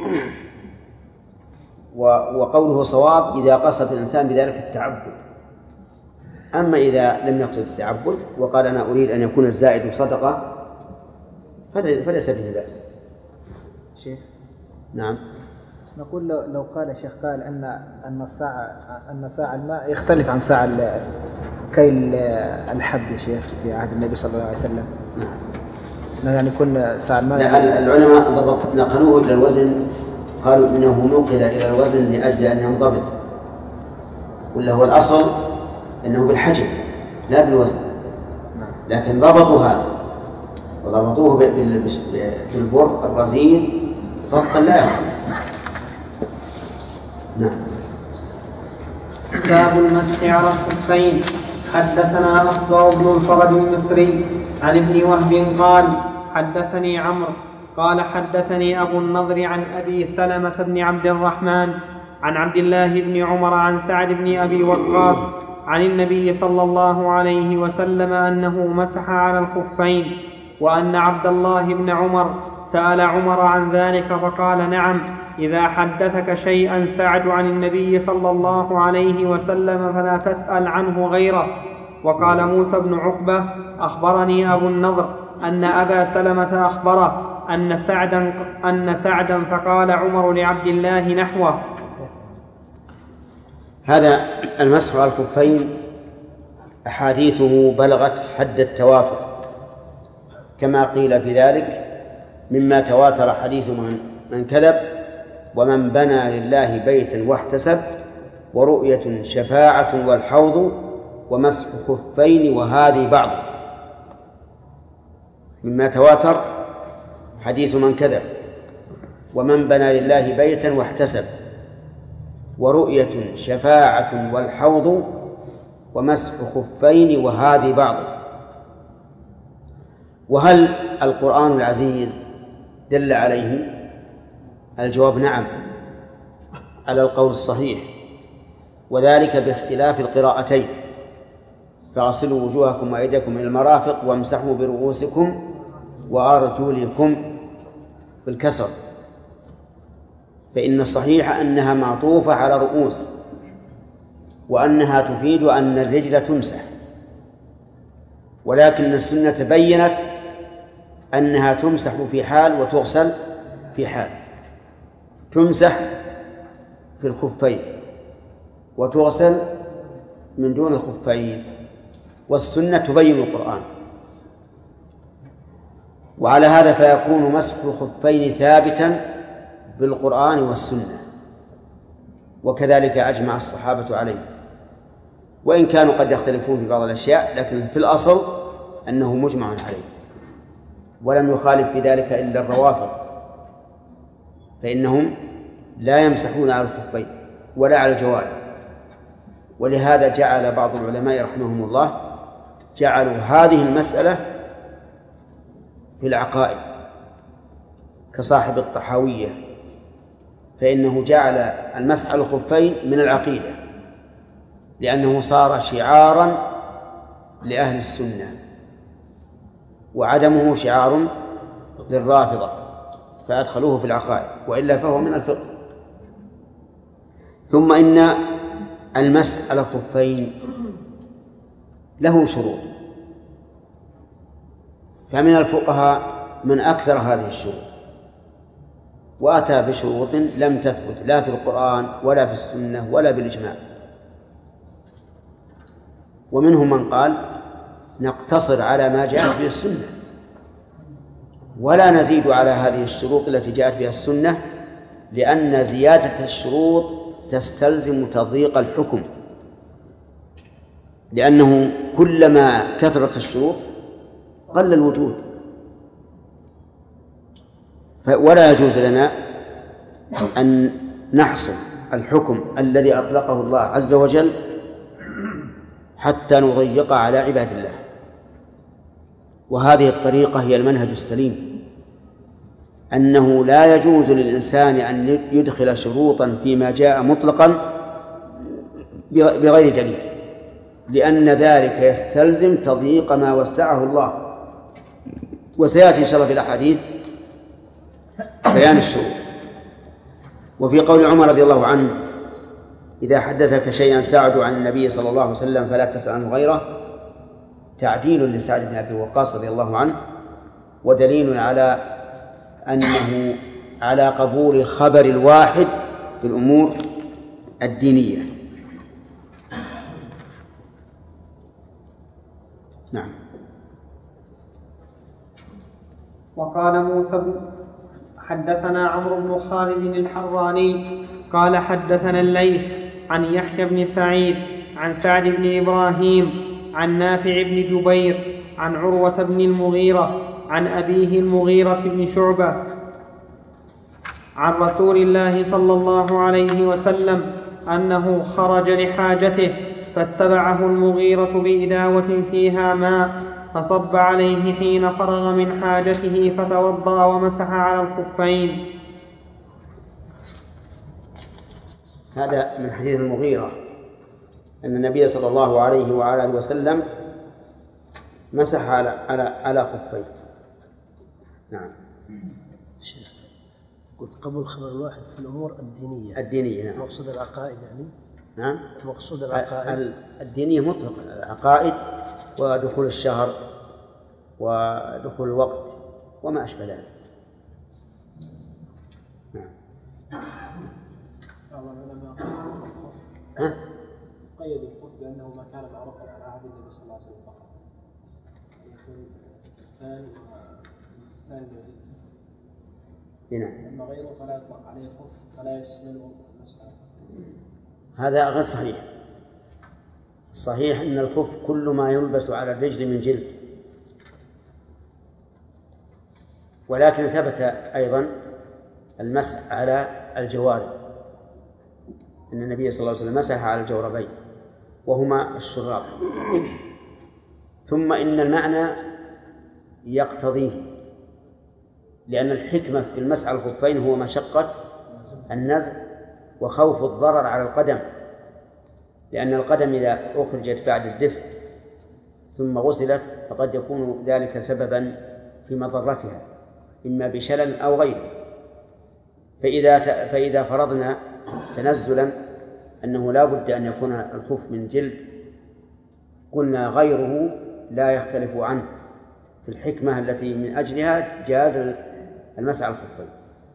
وقوله صواب إذا قصد الإنسان بذلك التعبد. أما إذا لم يقصد التعبد وقال أنا أريد أن يكون الزائد صدقة فليس به بأس. شيخ. نعم. نقول لو قال شيخ قال أن ساع الماء يختلف عن ساع كيل الحب يا شيخ في عهد النبي صلى الله عليه وسلم. نعم. يعني يكون ساع الماء. العلماء نقلوه إلى الوزن، قالوا إنه نقل إلى الوزن لأجل أن ينضبط، ولا هو الأصل إنه بالحجم لا بالوزن. لكن ضبطوا هذا وضبطوه بالبر الرزين ضبطا لا يخفى. نعم. باب المسح على الخفين. حدثنا أصبغ بن الفرج المصري عن ابن وهب قال حدثني عمرو قال حدثني أبو النضر عن أبي سلمة بن عبد الرحمن عن عبد الله بن عمر عن سعد بن أبي وقاص عن النبي صلى الله عليه وسلم أنه مسح على الخفين، وأن عبد الله بن عمر سأل عمر عن ذلك فقال نعم إذا حدثك شيئا سعد عن النبي صلى الله عليه وسلم فلا تسأل عنه غيره. وقال موسى بن عقبة أخبرني أبو النضر أن أبا سلمة أخبره أن سعدا فقال عمر لعبد الله نحوه. هذا المسح على الخفين أحاديثه بلغت حد التواتر، كما قيل في ذلك مما تواتر حديث من كذب ومن بنى لله بيتا واحتسب ورؤية شفاعة والحوض ومسح خفين وهذه بعض. مما تواتر حديث من كذب ومن بنى لله بيتا واحتسب ورؤية شفاعة والحوض ومسح خفين وهذه بعض. وهل القرآن العزيز دل عليه؟ الجواب نعم على القول الصحيح، وذلك باختلاف القراءتين. فاغسلوا وجوهكم وأيديكم إلى المرافق وامسحوا برؤوسكم وأرجلكم بالكسر، فإن الصحيح أنها معطوفة على رؤوس، وأنها تفيد أن الرجل تمسح، ولكن السنة بيّنت أنها تمسح في حال وتغسل في حال. تمسح في الخفين وتغسل من دون الخفين، والسنة تبين القرآن. وعلى هذا فيكون مسح الخفين ثابتا بالقرآن والسنة، وكذلك أجمع الصحابة عليه، وإن كانوا قد يختلفون في بعض الأشياء، لكن في الأصل أنه مجمع عليه. ولم يخالف في ذلك إلا الروافض، فإنهم لا يمسحون على الخفين ولا على الجوارح. ولهذا جعل بعض العلماء رحمهم الله جعلوا هذه المسألة في العقائد كصاحب الطحاوية، فإنه جعل المسح على الخفين من العقيدة، لأنه صار شعارا لأهل السنة، وعدمه شعار للرافضة فأدخلوه في العقائد، وإلا فهو من الفقه. ثم إن المسح على الخفين له شروط، فمن الفقهاء من أكثر هذه الشروط وأتى بشروط لم تثبت لا في القرآن ولا في السنة ولا بالإجماع. ومنهم من قال نقتصر على ما جاءت به السنة ولا نزيد على هذه الشروط التي جاءت بها السنة، لأن زيادة الشروط تستلزم تضييق الحكم، لأنه كلما كثرت الشروط قل الوجود، ولا يجوز لنا أن نحصر الحكم الذي أطلقه الله عز وجل حتى نضيق على عباد الله. وهذه الطريقة هي المنهج السليم، أنه لا يجوز للإنسان أن يدخل شروطا فيما جاء مطلقا بغير دليل، لأن ذلك يستلزم تضييق ما وسعه الله، وسيأتي إن شاء الله في الأحاديث بيان الشروط. وفي قول عمر رضي الله عنه: إذا حدثك شيئا سعد عن النبي صلى الله عليه وسلم فلا تسأل عنه غيره، تعديل لسعد بن أبي وقاص رضي الله عنه، ودليل على أنه على قبول خبر الواحد في الأمور الدينية. نعم. وقال موسى حدثنا عمرو بن خالد الحراني قال حدثنا الليث عن يحيى بن سعيد عن سعد بن إبراهيم عن نافع بن جبير عن عروة بن المغيرة عن أبيه المغيرة بن شعبة عن رسول الله صلى الله عليه وسلم أنه خرج لحاجته فاتبعه المغيرة بإداوة فيها ماء فصب عليه حين فرغ من حاجته فتوضأ ومسح على الخفين. هذا من حديث المغيرة أن النبي صلى الله عليه وعلى آله وسلم مسح على خفين. نعم. شيخ، قلت قبول خبر الواحد في الأمور الدينية. نعم. مقصود العقائد يعني. نعم. مقصود العقائد الدينية مطلق، العقائد ودخول الشهر ودخول الوقت وما أشبه ذلك. نعم. قيد الخف بأنه ما كان معروفا على عهد النبي صلى الله عليه وسلم فقط، يكون ثاني نعم. أما غيره فلا يطلق عليه خف فلا يشمل المسألة. هذا غير صحيح. الصحيح أن الخف كل ما يلبس على الرجل من جلد، ولكن ثبت أيضا المسح على الجوارب، أن النبي صلى الله عليه وسلم مسح على الجوربين وهما الشراب. ثم إن المعنى يقتضيه، لأن الحكمة في المسح على الخفين هو مشقة النزع وخوف الضرر على القدم، لأن القدم إذا أخرجت بعد الدفء ثم غسلت فقد يكون ذلك سببا في مضرتها إما بشلل أو غيره. فإذا فرضنا تنزلا أنه لا بد أن يكون الخف من جلد، قلنا غيره لا يختلف عنه في الحكمة التي من أجلها جاز المسح على الخفين.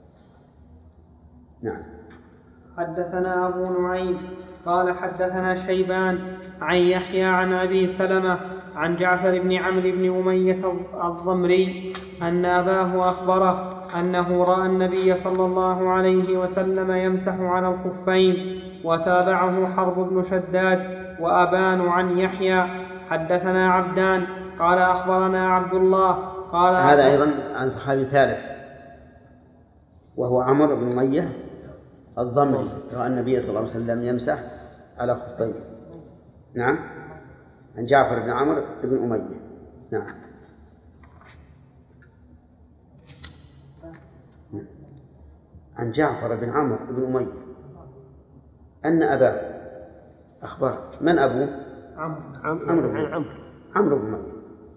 نعم. حدثنا أبو نعيم قال حدثنا شيبان عن يحيى عن أبي سلمة عن جعفر بن عمرو بن أمية الضمري أن أباه أخبره أنه رأى النبي صلى الله عليه وسلم يمسح على الخفين، وتابعه حرب بن شداد وأبان عن يحيى. حدثنا عبدان قال أخبرنا عبد الله قال هذا أيضا عن صحابي ثالث وهو عمرو بن أمية الضمري، رأى النبي صلى الله عليه وسلم يمسح على خفين. نعم. عن جعفر بن عمرو بن أمية. نعم. عن جعفر بن عمرو بن أمية أن أباه أخبر. من أبوه؟ عمرو بن أمية.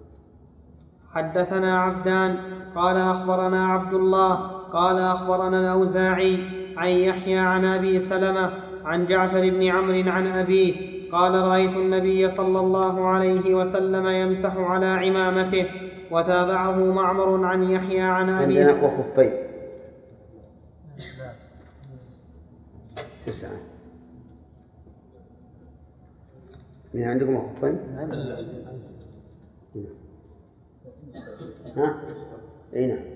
حدثنا عبدان قال أخبرنا عبد الله قال أخبرنا الأوزاعي عن يحيى عن أبي سلمة عن جعفر بن عمرو عن أبيه قال رأيت النبي صلى الله عليه وسلم يمسح على عمامته. وتابعه معمر عن يحيى عن أبي عندنا وخفين 9. من عندكم وخفين؟ ها؟ أي نعم.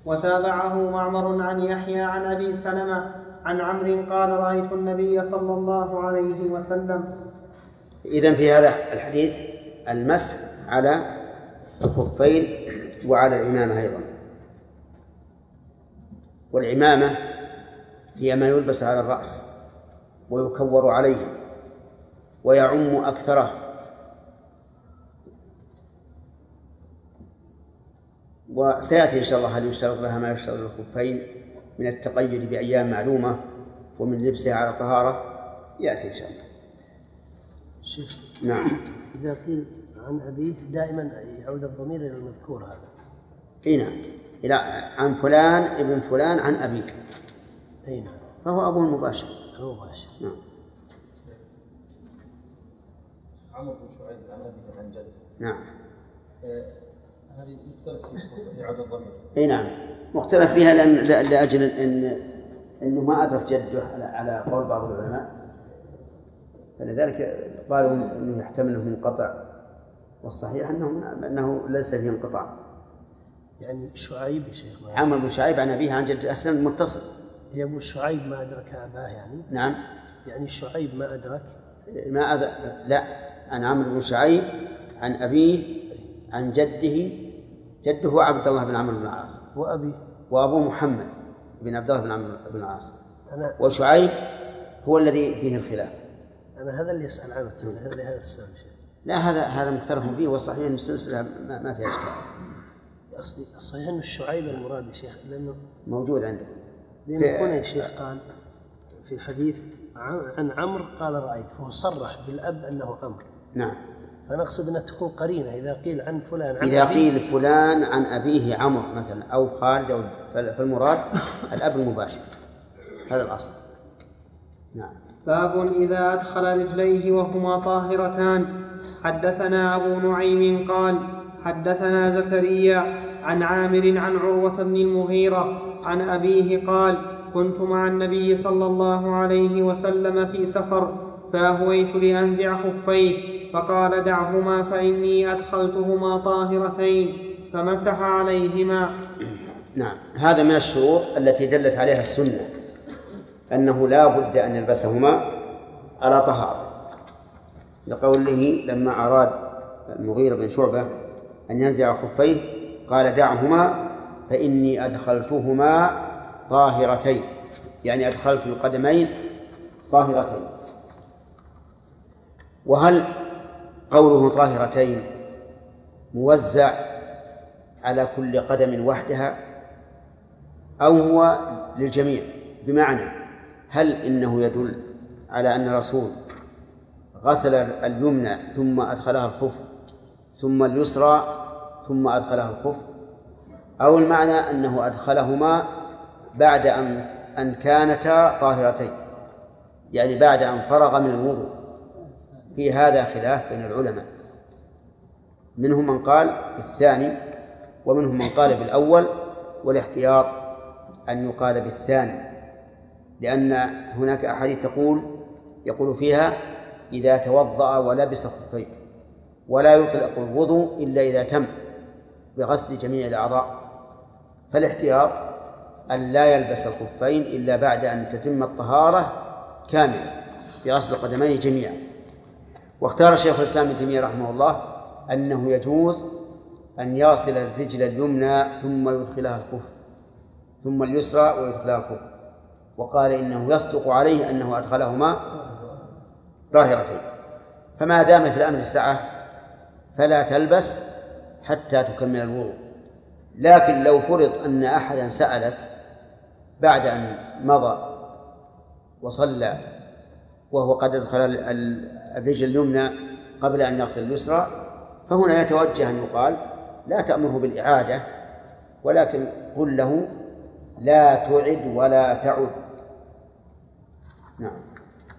وتابعه معمر عن يحيى عن أبي سلمة عن عمرو قال رأيت النبي صلى الله عليه وسلم. إذن في هذا الحديث المسح على الخفين وعلى العمامة أيضا. والعمامة هي ما يلبس على الرأس ويكور عليه ويعم أكثره، وسيأتي إن شاء الله هل يشترط لها ما يشترط للخفين من التقيد بأيام معلومة ومن لبسها على طهارة، يأتي إن شاء الله. شيخ نعم. إذا قيل عن أبيه دائما يعود الضمير إلى المذكور هذا. إيه نعم، إلى عن فلان ابن فلان عن أبيه. أي نعم. فهو أبوه المباشر. المباشر. نعم. عمرو بن شعيب عن أبيه عن جده. نعم. هذه مختلف في يعود الضمير. إيه نعم، مختلف فيها لأجل إنه ما أدرك جده على قول بعض العلماء، فلذلك قالوا إنه يحتمل منقطع، والصحيح أنه ليس فيه انقطاع. يعني شعيب يا شيخ عمرو بن شعيب عن أبيه عن جده أسلم متصل. يا أبو شعيب ما أدرك أباه يعني. نعم. يعني شعيب ما أدرك. لا، عن عمرو بن شعيب عن أبيه عن جده. جده عبد الله بن عمرو بن العاص، وأبوه محمد بن عبد الله بن عمرو بن العاص، وشعيب هو الذي فيه الخلاف. أنا هذا اللي يسأل عنه، هذا السؤال. لا، هذا مختلف فيه، والصحيح أن السلسلة ما فيها إشكال. الصحيح أن الشعيب المراد يا شيخ لأنه موجود عندكم. لأنه هنا يا شيخ قال في الحديث عن عمرو قال رأيت، فهو صرح بالأب أنه عمرو. نعم. فنقصد أن تكون قرينة إذا قيل عن فلان عن إذا قيل فلان عن أبيه عمرو مثلا أو خالد فالمراد الأب المباشر، هذا الأصل. نعم. باب إذا أدخل رجليه وهما طاهرتان. حدثنا أبو نعيم قال حدثنا زكريا عن عامر عن عروة بن المغيرة عن أبيه قال كنت مع النبي صلى الله عليه وسلم في سفر فأهويت لأنزع خفيه فقال دعهما فإني أدخلتهما طاهرتين فمسح عليهما. نعم. هذا من الشروط التي دلت عليها السنة أنه لا بد أن يلبسهما على طهارة، لقوله لما أراد المغيرة بن شعبة أن ينزع خفيه قال دعهما فإني أدخلتهما طاهرتين، يعني أدخلت القدمين طاهرتين. وهل قوله طاهرتين موزع على كل قدم وحدها أو هو للجميع؟ بمعنى هل إنه يدل على أن الرسول غسل اليمنى ثم أدخلها الخف ثم اليسرى ثم أدخلها الخف، أو المعنى أنه أدخلهما بعد أن كانتا طاهرتين، يعني بعد أن فرغ من الوضوء؟ في هذا خلاف بين العلماء، منهم من قال بالثاني ومنهم من قال بالأول، والاحتياط أن يقال بالثاني، لأن هناك أحاديث يقول فيها إذا توضأ ولبس خفين، ولا يطلق الوضوء إلا إذا تم بغسل جميع الأعضاء، فالاحتياط أن لا يلبس الخفين إلا بعد أن تتم الطهارة كاملة بغسل القدمين جميعا. واختار شيخ الإسلام ابن تيمية رحمه الله أنه يجوز أن يغسل الرجل اليمنى ثم يدخلها الخف ثم اليسرى ويدخلها الخف، وقال إنه يصدق عليه أنه أدخلهما طاهرتين، فما دام في الأمر السعة فلا تلبس حتى تكمل الوضوء. لكن لو فرض أن أحدا سألك بعد أن مضى وصلى وهو قد أدخل الرجل اليمنى قبل أن يغسل اليسرى، فهنا يتوجه أن يقال لا تأمره بالإعادة، ولكن قل له لا تعد ولا تعد. نعم.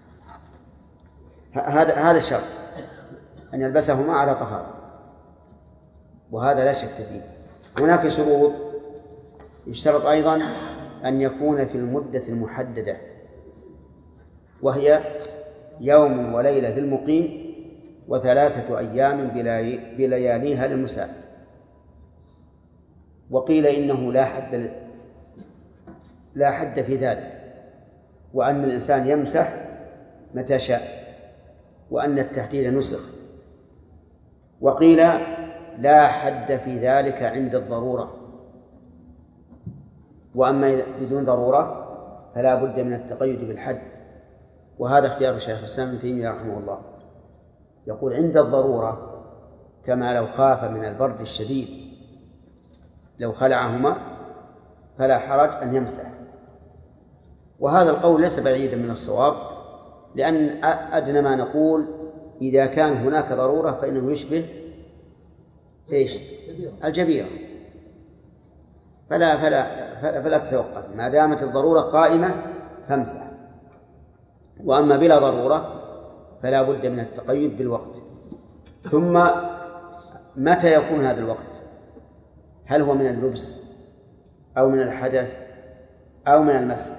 هذا الشرط أن يلبسهما على طهارة، وهذا لا شك فيه. هناك شروط يشترط أيضا أن يكون في المدة المحددة، وهي يوم وليلة للمقيم و3 أيام بلياليها للمسافر. وقيل إنه لا حد في ذلك، وأن الإنسان يمسح متى شاء، وأن التحديد نسخ. وقيل لا حد في ذلك عند الضرورة، وأما بدون ضرورة فلا بد من التقيد بالحد، وهذا اختيار شيخ الإسلام ابن تيمية رحمه الله. يقول عند الضرورة، كما لو خاف من البرد الشديد لو خلعهما فلا حرج أن يمسح. وهذا القول ليس بعيدا من الصواب، لأن أدنى ما نقول إذا كان هناك ضرورة فإنه يشبه الجبيرة، فلا تتوقف، ما دامت الضرورة قائمة فامسح. وأما بلا ضرورة فلا بد من التقيد بالوقت. ثم متى يكون هذا الوقت؟ هل هو من اللبس أو من الحدث أو من المسح؟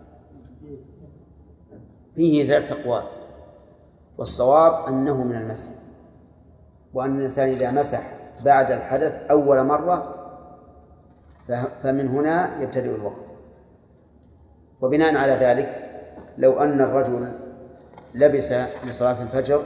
فيه 3 أقوال، والصواب أنه من المسح، وأن الإنسان إذا مسح بعد الحدث أول مرة فمن هنا يبتدئ الوقت. وبناء على ذلك لو أن الرجل لبس لصلاة الفجر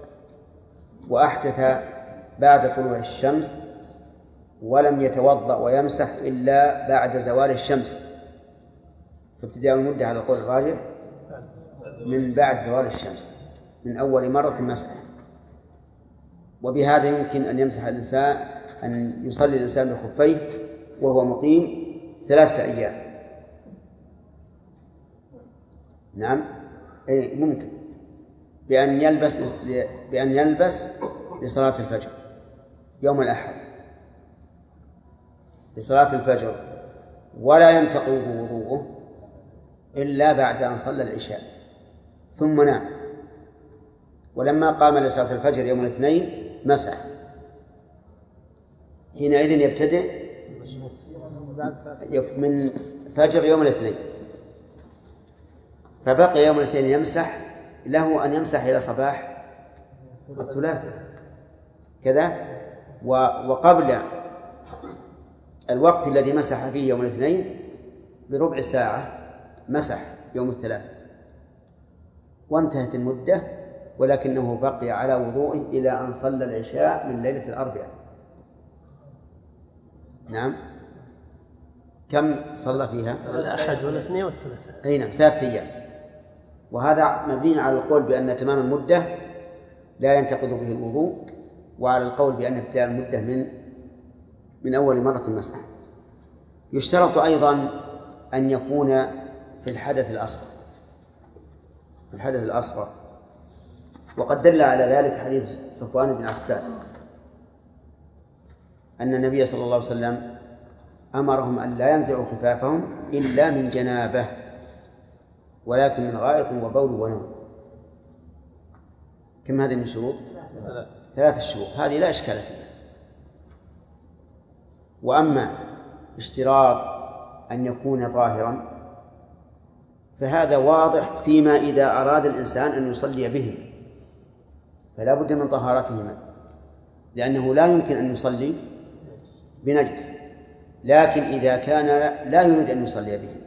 وأحدث بعد طلوع الشمس ولم يتوضأ ويمسح إلا بعد زوال الشمس، فابتداء المدة على القول الراجح من بعد زوال الشمس، من أول مرة مسح. وبهذا يمكن أن يمسح الإنسان، أن يصلي الإنسان بخفيه وهو مقيم 3 أيام. نعم، ممكن بأن يلبس لصلاة الفجر يوم الأحد لصلاة الفجر ولا ينتقض وضوءه إلا بعد أن صلى العشاء ثم نام، ولما قام لصلاة الفجر يوم الاثنين مسح، حينئذ يبتدئ من فجر يوم الاثنين، فبقي يوم الاثنين يمسح، له أن يمسح إلى صباح الثلاثاء كذا. وقبل الوقت الذي مسح فيه يوم الاثنين بربع ساعة مسح يوم الثلاثاء وانتهت المدة، ولكنه بقي على وضوءه إلى أن صلى العشاء من ليلة الأربعاء. نعم، كم صلى فيها؟ الأحد والاثنين والثلاثاء. أي نعم، 3 أيام. وهذا مبني على القول بأن تمام المدة لا ينتقض به الوضوء، وعلى القول بأن ابتداء المدة من أول مرة مسح. يشترط أيضا أن يكون في الحدث الأصغر، وقد دل على ذلك حديث صفوان بن عسال أن النبي صلى الله عليه وسلم أمرهم أن لا ينزعوا خفافهم إلا من جنابه، ولكن من غائط وبول ونوم. كم هذه من شروط؟ 3 شروط، هذه لا إشكال فيها. وأما اشتراط أن يكون طاهرا فهذا واضح فيما إذا أراد الإنسان أن يصلي بهم، فلا بد من طهارتهما، لأنه لا يمكن أن يصلي بنجس. لكن إذا كان لا يريد أن يصلي بهم،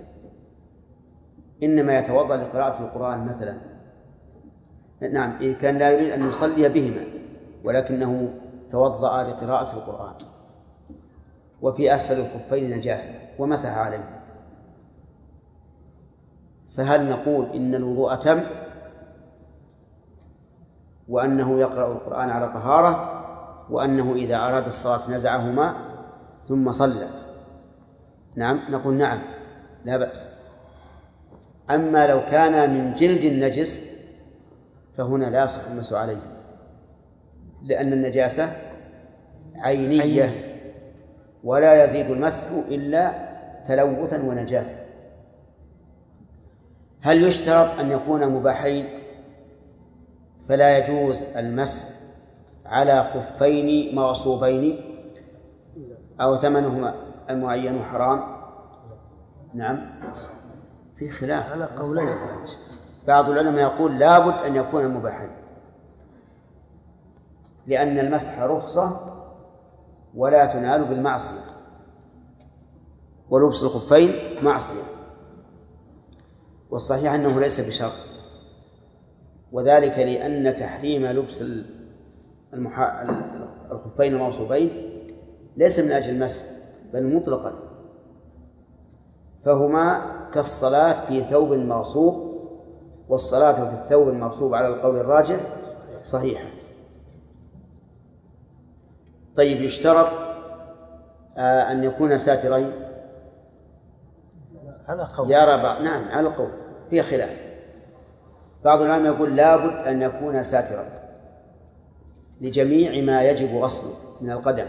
إنما يتوضأ لقراءة القرآن مثلا، نعم، إذا كان لا يريد أن يصلي بهما ولكنه توضأ لقراءة القرآن وفي أسفل الخفين نجاسة ومسح عليه، فهل نقول إن الوضوء تم وأنه يقرأ القرآن على طهارة، وأنه إذا أراد الصلاة نزعهما ثم صلى؟ نعم، نقول نعم لا بأس. أما لو كان من جلد النجس فهنا لا يصح المسح عليه، لأن النجاسة عينية ولا يزيد المسح إلا تلوثا ونجاسة. هل يشترط أن يكون مباحين؟ فلا يجوز المسح على خفين مغصوبين أو ثمنهما المعين حرام. نعم، في خلاف على قولين. بعض العلماء يقول لابد أن يكون مباحين، لأن المسح رخصة ولا تنال بالمعصية، ولبس الخفين معصية. والصحيح أنه ليس بشرط، وذلك لأن تحريم لبس الخفين الموصوفين ليس من أجل المسح بل مطلقا، فهما كالصلاة في ثوب مغصوب، والصلاة في الثوب المغصوب على القول الراجح صحيحة. طيب، يشترط أن يكون ساترين؟ على قول. يرى بعض، نعم على القول، فيه خلاف. بعض العلماء يقول لابد أن يكون ساترا لجميع ما يجب غسله من القدم،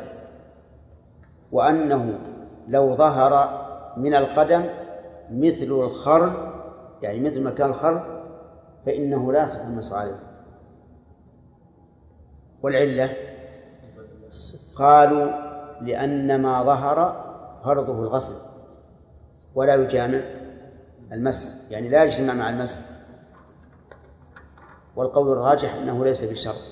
وأنه لو ظهر من القدم مثل الخرز، يعني مثل مكان الخرز، فإنه لا يصح المسح عليه. والعلة قالوا لأن ما ظهر فرضه الغسل ولا يجامع المسح، يعني لا يجتمع مع المسح. والقول الراجح أنه ليس بالشرط،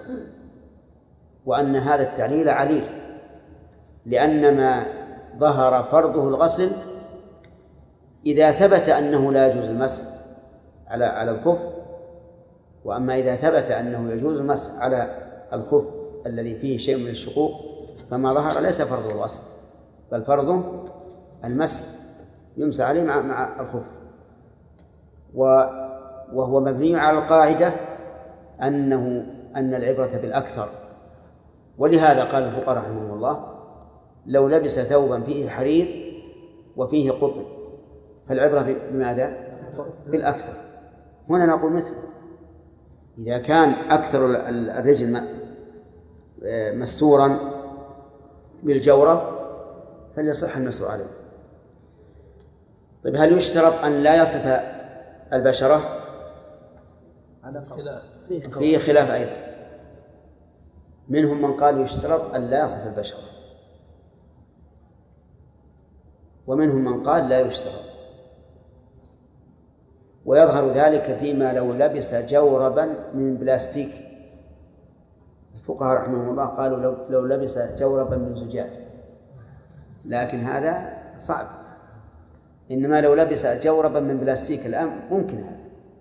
وأن هذا التعليل عليل، لأن ما ظهر فرضه الغسل إذا ثبت أنه لا يجوز المسح على الخف، وأما إذا ثبت أنه يجوز المسح على الخف الذي فيه شيء من الشقوق فما ظهر ليس فرضه الغسل بل فرضه المسح، يمسح عليه مع الخف. وهو مبني على القاعدة أن العبرة بالأكثر، ولهذا قال الفقهاء رحمهم الله لو لبس ثوبا فيه حرير وفيه قطن فالعبرة بماذا؟ بالأكثر. هنا نقول مثله، إذا كان أكثر الرجل مستورا بالجورة فليصح المسح عليه. طيب، هل يشترط أن لا يصف البشرة؟ فيه خلاف أيضا، منهم من قال يشترط أن لا يصف البشرة، ومنهم من قال لا يشترط. ويظهر ذلك فيما لو لبس جوربا من بلاستيك. الفقهاء رحمهم الله قالوا لو لبس جوربا من زجاج، لكن هذا صعب. إنما لو لبس جوربا من بلاستيك الآن ممكن هذا.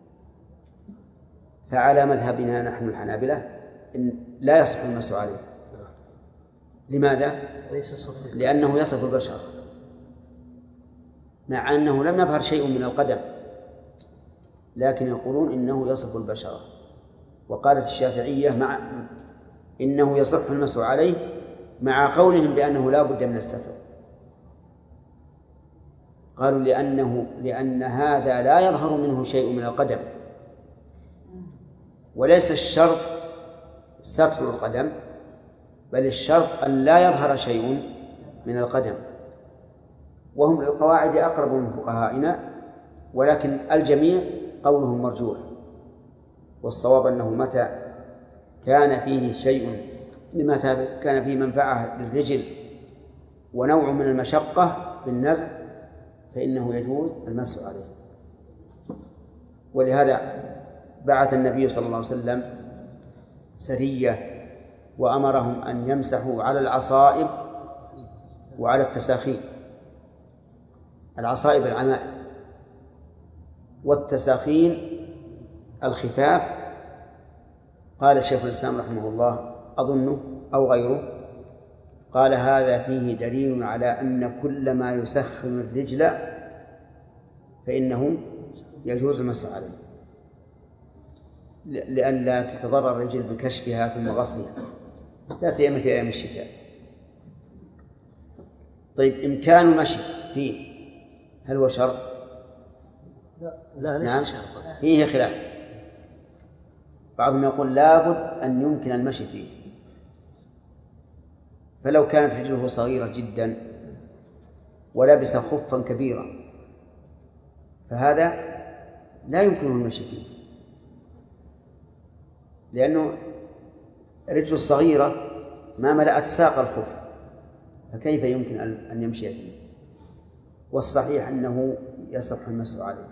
فعلى مذهبنا نحن الحنابلة إن لا يصح المسح عليه. لماذا؟ لأنه يصف البشر، مع أنه لم يظهر شيء من القدم، لكن يقولون إنه يصف البشرة. وقالت الشافعية إنه يصح المسح عليه مع قولهم بأنه لا بد من الستر. قالوا لأن هذا لا يظهر منه شيء من القدم، وليس الشرط ستر القدم بل الشرط أن لا يظهر شيء من القدم. وهم للقواعد أقرب من فقهائنا، ولكن الجميع قولهم مرجوح، والصواب أنه متى كان فيه شيء كان فيه منفعة للرجل ونوع من المشقة بالنزع فإنه يجوز المسح عليه. ولهذا بعث النبي صلى الله عليه وسلم سرية وأمرهم أن يمسحوا على العصائب وعلى التساخين. العصائب العمائم، والتساخين الخفاف. قال شيخ الإسلام رحمه الله أظنه أو غيره، قال هذا فيه دليل على أن كل ما يسخن الرجل فإنه يجوز المسح عليه، لئلا تتضرر الرجل بكشفها ثم غسلها، لا سيما في أيام الشتاء. طيب، إمكان المشي فيه هل هو شرط؟ لا ليس نعم. شرط. فيه خلاف، بعضهم يقول لابد أن يمكن المشي فيه، فلو كانت رجله صغيرة جدا ولبس خفا كبيرا فهذا لا يمكنه المشي فيه، لأنه رجله الصغيرة ما ملأت ساق الخف، فكيف يمكن أن يمشي فيه؟ والصحيح أنه يصح المسح عليه،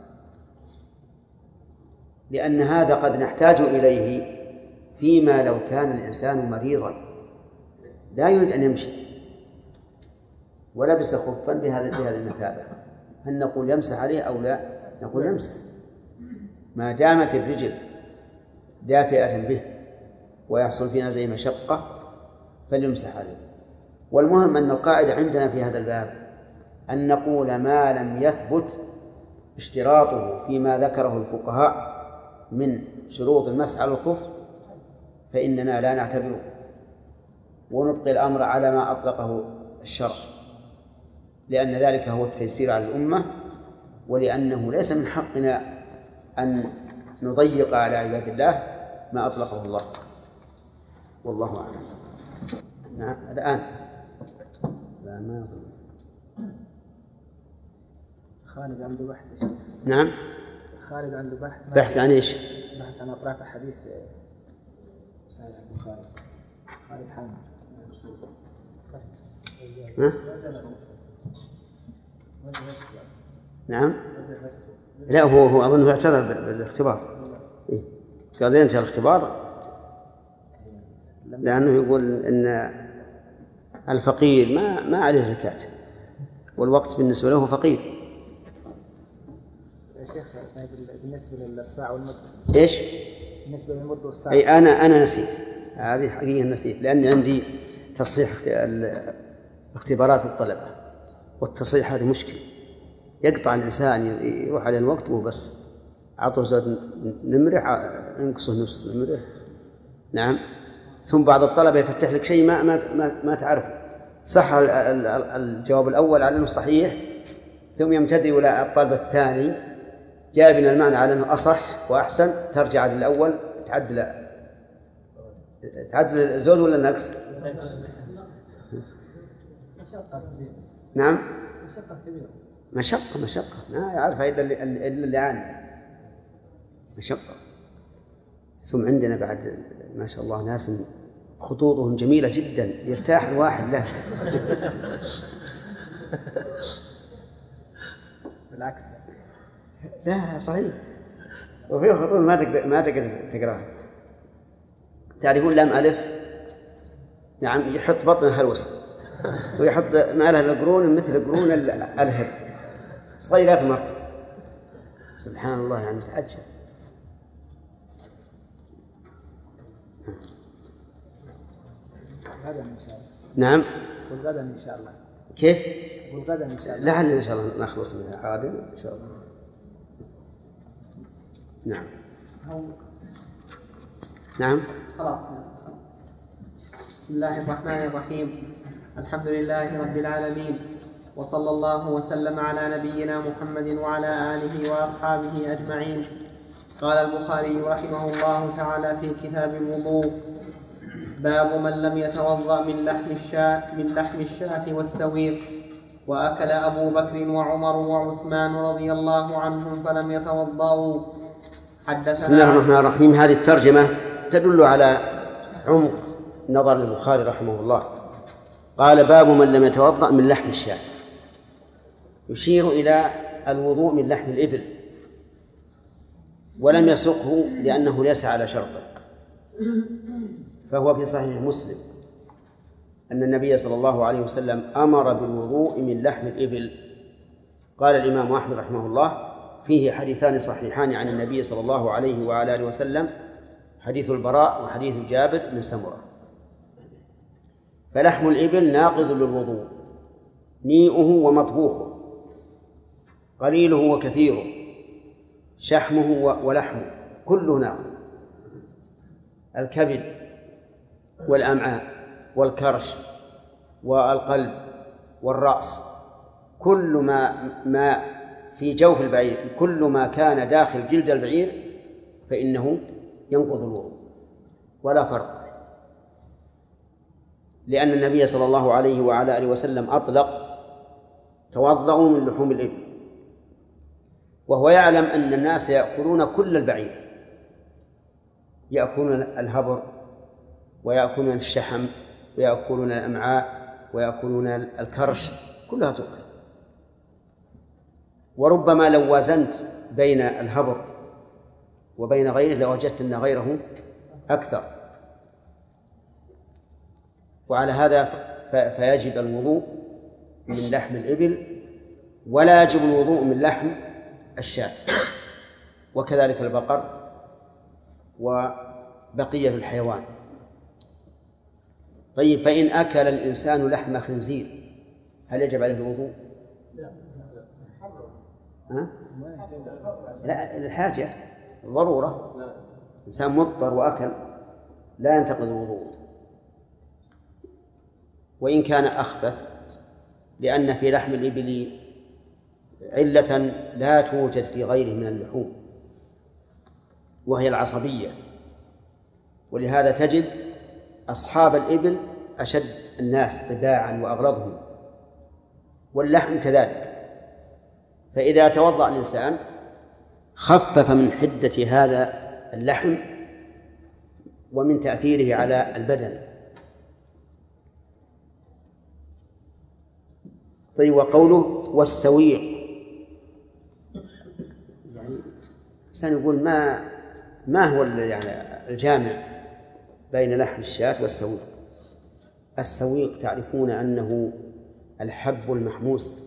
لأن هذا قد نحتاج إليه فيما لو كان الإنسان مريضا لا يريد أن يمشي، ولبس خفا بهذه المثابة، هل نقول يمسح عليه أو لا؟ نقول يمسح ما دامت الرجل دافئة به ويحصل فيها زي مشقة فليمسح عليه. والمهم أن القاعدة عندنا في هذا الباب أن نقول ما لم يثبت اشتراطه فيما ذكره الفقهاء من شروط المسح على الخف فإننا لا نعتبره، ونبقي الأمر على ما أطلقه الشرع، لأن ذلك هو التيسير على الأمة، ولأنه ليس من حقنا أن نضيق على عباد الله ما أطلقه الله، والله أعلم. نعم الآن لا ما أظن. خالد عنده بحث. نعم خالد عنده بحث عن إيش؟ بحث عن أطراف حديث صحيح البخاري. خالد حامد. نعم لا هو أظن اعتذر بالاختبار. إيه؟ قال ينتهي الاختبار لأنه يقول إن الفقير ما عليه زكاة، والوقت بالنسبة له فقير. يا شيخ بالنسبة للساعة والمدة إيش؟ بالنسبة للمدة والساعة. أي أنا نسيت، هذه حقيقة نسيت، لأني عندي تصحيح اختبارات الطلبة، والتصحيح هذه مشكلة، يقطع الإنسان يروح عليه الوقت وبس عطوا زاد نمرح انقصه نص نمرح. نعم. ثم بعض الطلبة يفتح لك شيء ما تعرفه، صح الجواب الأول على أنه صحيح، ثم يمتد إلى الطالب الثاني جاء بنا المعنى على أنه أصح وأحسن، ترجع للأول تعدل الزود ولا النقص؟ نعم مشقة ما يعرفها إلا اللي عانى مشقة. ثم عندنا بعد ما شاء الله ناس خطوطهم جميلة جدا يرتاح الواحد لا بالعكس لا صحيح، وفيه خطوط ما تقدر تقراها. تعرفون لام ألف؟ نعم يحط بطنها الوسط ويحط ما لها القرون مثل قرون الهر صغيرات مرة، سبحان الله يعني تعجب. غدا إن شاء الله. نعم والغدا إن شاء الله. كيف؟ والغدا إن شاء الله. لعل إن شاء الله نخلص منها عادل إن شاء الله. نعم نعم خلاص. بسم الله الرحمن الرحيم. الحمد لله رب العالمين، وصلى الله وسلم على نبينا محمد وعلى آله وأصحابه أجمعين. قال البخاري رحمه الله تعالى في كتاب الوضوء: باب من لم يتوضأ من لحم الشاة والسويق. وأكل أبو بكر وعمر وعثمان رضي الله عنهم فلم يتوضأوا. بسم الله الرحمن الرحيم. هذه الترجمة تدل على عمق نظر البخاري رحمه الله. قال باب من لم يتوضأ من لحم الشاة، يشير إلى الوضوء من لحم الإبل، ولم يسقه لأنه ليس على شرطه. فهو في صحيح مسلم أن النبي صلى الله عليه وسلم أمر بالوضوء من لحم الإبل. قال الإمام أحمد رحمه الله فيه حديثان صحيحان عن النبي صلى الله عليه وعلى آله وسلم، حديث البراء وحديث جابر بن سمرة. فلحم الإبل ناقض للوضوء، نيئه ومطبوخه، قليله وكثيره، شحمه ولحمه كله ناقض. الكبد والأمعاء والكرش والقلب والرأس، كل ما في جوف البعير، كل ما كان داخل جلد البعير فإنه ينقض الوضوء ولا فرق، لأن النبي صلى الله عليه وعلى آله وسلم أطلق توضؤوا من لحوم الإبل، وهو يعلم أن الناس يأكلون كل البعير، يأكلون الهبر ويأكلون الشحم ويأكلون الأمعاء ويأكلون الكرش، كلها تؤكل. وربما لو وازنت بين الهبر وبين غيره لوجدت أن غيره أكثر. وعلى هذا فيجب الوضوء من لحم الإبل ولا يجب الوضوء من لحم الشاة، وكذلك البقر وبقية الحيوان. طيب، فإن أكل الإنسان لحم خنزير هل يجب عليه الوضوء؟ لا، الحاجة ضرورة، إنسان مضطر وأكل لا ينتقض الوضوء، وإن كان أخبث، لأن في لحم الإبل علة لا توجد في غيره من اللحوم وهي العصبية، ولهذا تجد أصحاب الإبل أشد الناس طباعا وأغلظهم، واللحم كذلك. فإذا توضأ الإنسان خفف من حدة هذا اللحم ومن تأثيره على البدن. طيب، وقوله والسويق، يعني الإنسان يقول ما هو يعني الجامع بين لحم الشاة والسويق؟ السويق تعرفون أنه الحب المحموس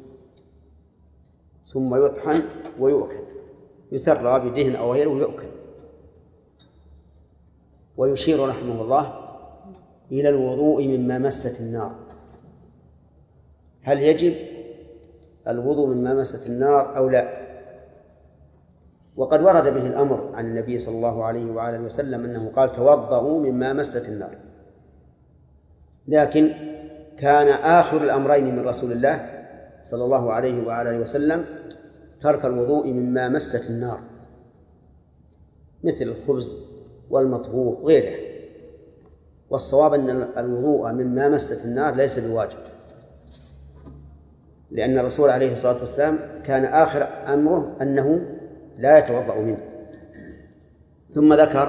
ثم يطحن ويؤكل، يثرى بدهن أو غيره ويؤكل. ويشير رحمه الله إلى الوضوء مما مست النار. هل يجب الوضوء مما مست النار أو لا؟ وقد ورد به الأمر عن النبي صلى الله عليه وآله وسلم أنه قال توضؤوا مما مست النار، لكن كان آخر الأمرين من رسول الله صلى الله عليه وآله وسلم ترك الوضوء مما مست النار مثل الخبز والمطبوخ وغيره. والصواب أن الوضوء مما مست النار ليس بواجب، لأن الرسول عليه الصلاة والسلام كان آخر أمره أنه لا يتوضأ منه. ثم ذكر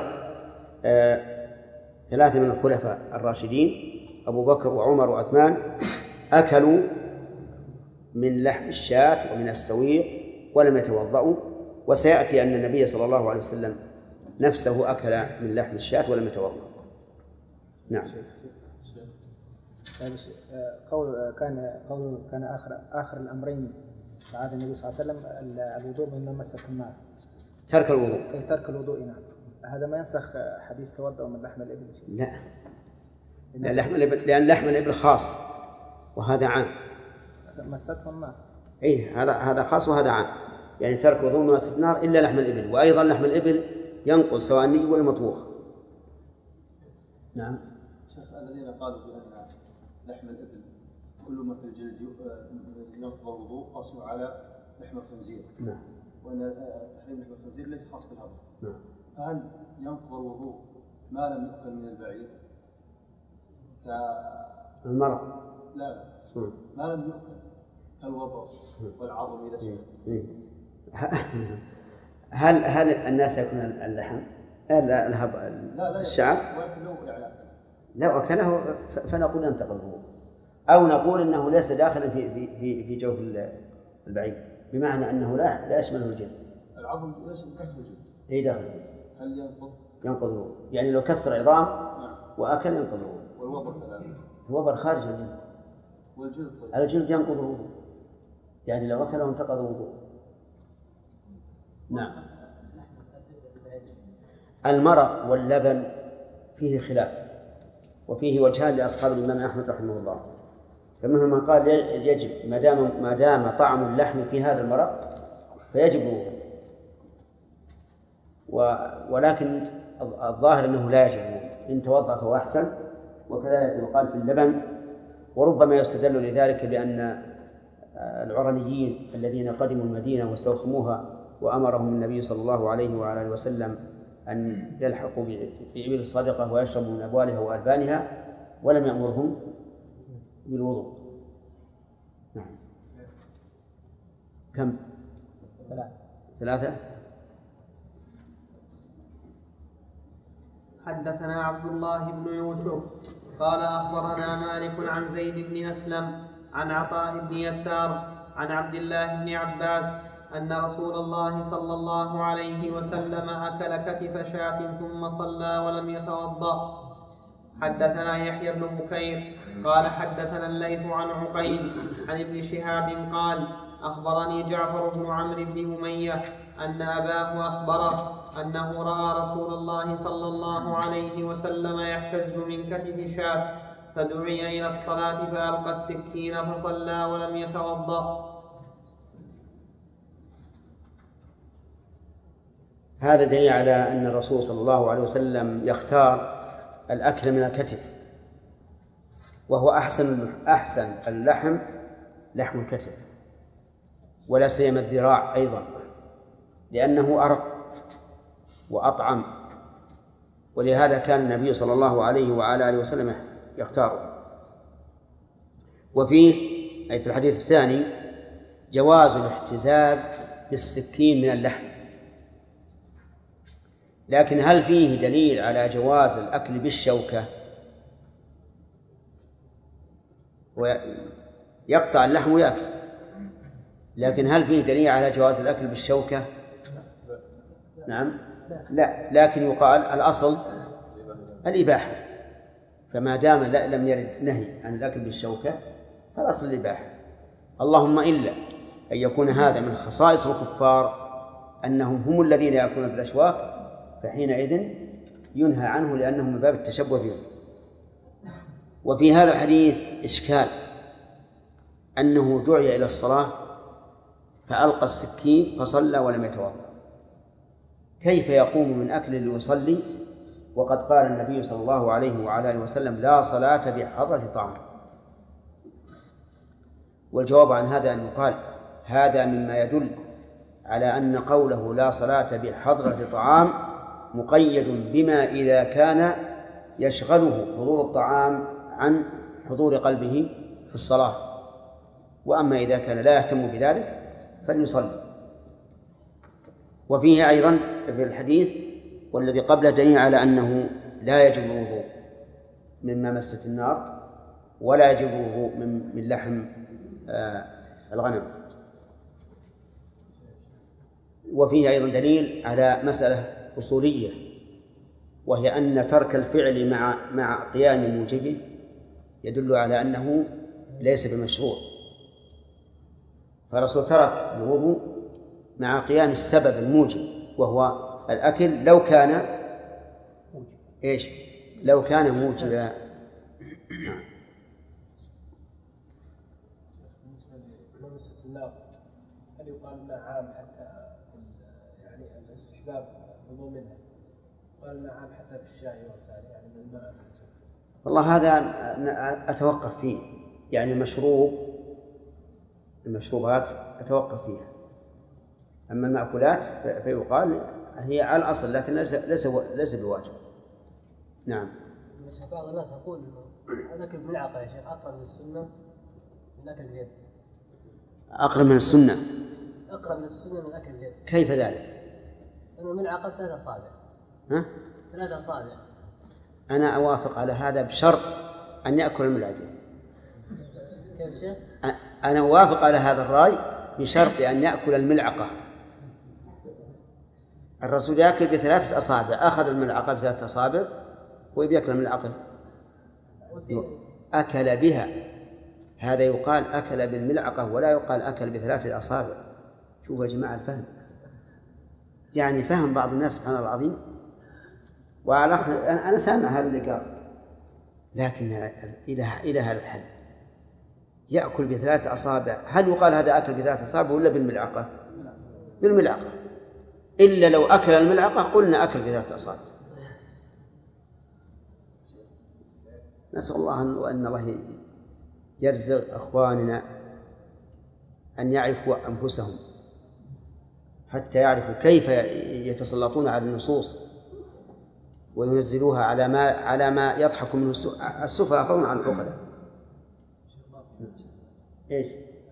3 من الخلفاء الراشدين أبو بكر وعمر وعثمان أكلوا من لحم الشاة ومن السويق ولم يتوضأوا، وسيأتي أن النبي صلى الله عليه وسلم نفسه أكل من لحم الشاة ولم يتوضأ. نعم. قول كان آخر الأمرين في عهد النبي صلى الله عليه وسلم الوضوء مما مست النار، ترك الوضوء. ترك الوضوء. نعم. هذا ما ينسخ حديث توضأ من لحم الإبل؟ لا، لأن لحم الإبل خاص وهذا عام. مستهم النار. إيه، هذا خاص وهذا عام، يعني ترك وضوء مما مست النار إلا لحم الإبل، وأيضا لحم الإبل ينقل سواء ني ولا مطبوخ. نعم. شيخ، الذين قالوا بأن لحم الإبل كل ما في الجلد ينقض الوضوء قاسوا على لحم الخنزير. نعم. وأن تحريم لحم الخنزير ليس خاص بالهضم. نعم. فهل ينقض الوضوء ما لم يؤكل من البعير المرض؟ لا، ما لم يؤكل كالوبر والعظم إذا شئت. هل الناس يأكلون اللحم؟ الشعر؟ لو أكله فنقول أنتقض الوضوء، أو نقول أنه ليس داخلا في جوف البعير، بمعنى أنه لا يشمله الجلد. العظم ليس بكسر الجلد. أي داخل الجلد. هل ينقض الوضوء؟ يعني لو كسر عظام وأكل ينقض الوضوء. والوبر كذلك. الوبر خارج الجلد. والجلد طيب. الجلد ينقض الوضوء، يعني لو أكله انتقض الوضوء. نعم. المرق واللبن فيه خلاف، وفيه وجهان لأصحاب الإمام أحمد رحمه الله. فمنهم من قال يجب ما دام طعم اللحم في هذا المرق فيجب الوضوء، ولكن الظاهر أنه لا يجب الوضوء، إن توضأ فهو أحسن. وكذلك يقال في اللبن، وربما يستدل لذلك بأن العرنيين الذين قدموا المدينة واستوخموها وأمرهم النبي صلى الله عليه وعلى وسلم أن يلحقوا بإبل الصدقة ويشربوا من أبوالها وألبانها ولم يأمرهم بالوضوء. نعم. كم؟ 3. حدثنا عبد الله بن يوسف قال أخبرنا مالك عن زيد بن أسلم عن عطاء بن يسار عن عبد الله بن عباس أن رسول الله صلى الله عليه وسلم أكل كتف شاة ثم صلى ولم يتوضأ. حدثنا يحيى بن بكير قال حدثنا الليث عن عقيل عن ابن شهاب قال أخبرني جعفر بن عمرو بن أمية أن أباه أخبره أنه رأى رسول الله صلى الله عليه وسلم يحتز من كتف شاة فدعي إلى الصلاة فألقى السكين فصلى ولم يتوضأ. هذا دليل على أن الرسول صلى الله عليه وسلم يختار الأكل من الكتف، وهو أحسن اللحم لحم الكتف، ولا سيما الذراع أيضا، لأنه أرق وأطعم، ولهذا كان النبي صلى الله عليه وعلى آله وسلم يختاره. وفيه أي في الحديث الثاني جواز الاحتزاز بالسكين من اللحم، لكن هل فيه دليل على جواز الأكل بالشوكة؟ ويقطع اللحم ويأكل، لكن هل فيه دليل على جواز الأكل بالشوكة؟ نعم لا، لكن يقال الأصل الإباحة، فما دام لم يرد نهي عن الأكل بالشوكة فالأصل الإباحة، اللهم إلا أن يكون هذا من خصائص الكفار أنهم هم الذين يأكلون بالأشواك، فحينئذ ينهى عنه لأنه من باب التشبه بهم. وفي هذا الحديث إشكال أنه دعي إلى الصلاة فألقى السكين فصلى ولم يتوضأ، كيف يقوم من أكل ليصلي وقد قال النبي صلى الله عليه وعلى آله وسلم لا صلاة بحضرة طعام؟ والجواب عن هذا أن يقال هذا مما يدل على أن قوله لا صلاة بحضرة طعام مقيد بما إذا كان يشغله حضور الطعام عن حضور قلبه في الصلاة، وأما إذا كان لا يهتم بذلك فليصلي. وفيه أيضا في الحديث والذي قبله دليل على أنه لا يجب الوضوء مما مست النار ولا يجب الوضوء من لحم الغنم. وفيه أيضا دليل على مسألة أصولية، وهي أن ترك الفعل مع قيام موجبه يدل على أنه ليس بمشروع، فالرسول ترك الوضوء مع قيام السبب الموجب وهو الأكل لو كان إيش؟ لو كان موجبا. هل يقال انها عام حتى يعني الاستحباب الوضوء منها؟ قال انها عام حتى في الشاي والثاني يعني من الماء. والله هذا أتوقف فيه، يعني المشروبات أتوقف فيها، أما المأكولات فيقال هي على الأصل لكن ليس بواجب. نعم. بعض الناس يقول الأكل بالملعقة يا شيخ أقرب للسنة من الأكل باليد. أقرب من السنة؟ أقرب للسنة من الأكل باليد. كيف ذلك؟ لأنه الملعقة 3 أصابع. ها؟ 3 أصابع. أنا أوافق على هذا بشرط أن يأكل الملعقة. كيف شيخ؟ أنا أوافق على هذا الرأي بشرط أن يأكل الملعقة. الرسول يأكل ب3 أصابع، أخذ الملعقة ب3 أصابع ويأكل الملعقة أكل بها، هذا يقال أكل بالملعقة ولا يقال أكل ب3 أصابع. شوفوا يا جماعة الفهم، يعني فهم بعض الناس سبحان الله العظيم. وعلى أنا سامع هذا اللي قال، لكن إلى هذا الحد يأكل ب3 أصابع، هل يقال هذا أكل ب3 أصابع ولا بالملعقة؟ بالملعقة، إلا لو أكل الملعقة قلنا أكل ب3 أصابع. نسأل الله أن الله يرزق أخواننا أن يعرفوا أنفسهم حتى يعرفوا كيف يتسلطون على النصوص وينزلوها على ما يضحك منه السفهاء فضلا عن العقلاء. إيش؟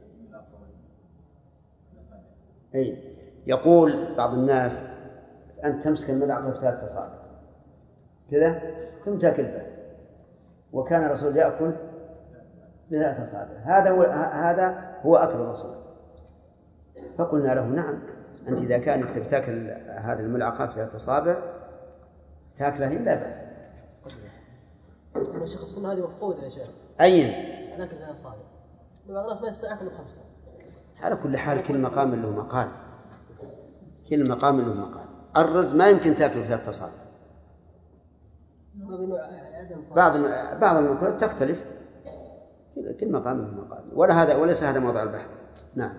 أي يقول بعض الناس أنت تمسك الملعقة ب3 أصابع كذا ثم تأكل به، وكان الرسول يأكل ب3 أصابع، هذا هو أكل الرسول. فقلنا له نعم، أنت إذا كانت تأكل هذه الملعقة ب3 أصابع تأكلها لا بأس. يا شيخ السنة هذه مفقودة يا شيخ. أين؟ لكن غير صالح. بعض الناس ما يستطيع يأكل 5. على كل حال كل مقام له مقال. كل مقام له مقال. الرز ما يمكن تأكله 3 أصابع. بعض المأكولات تختلف. كل مقام له مقال. وليس هذا موضع البحث. نعم.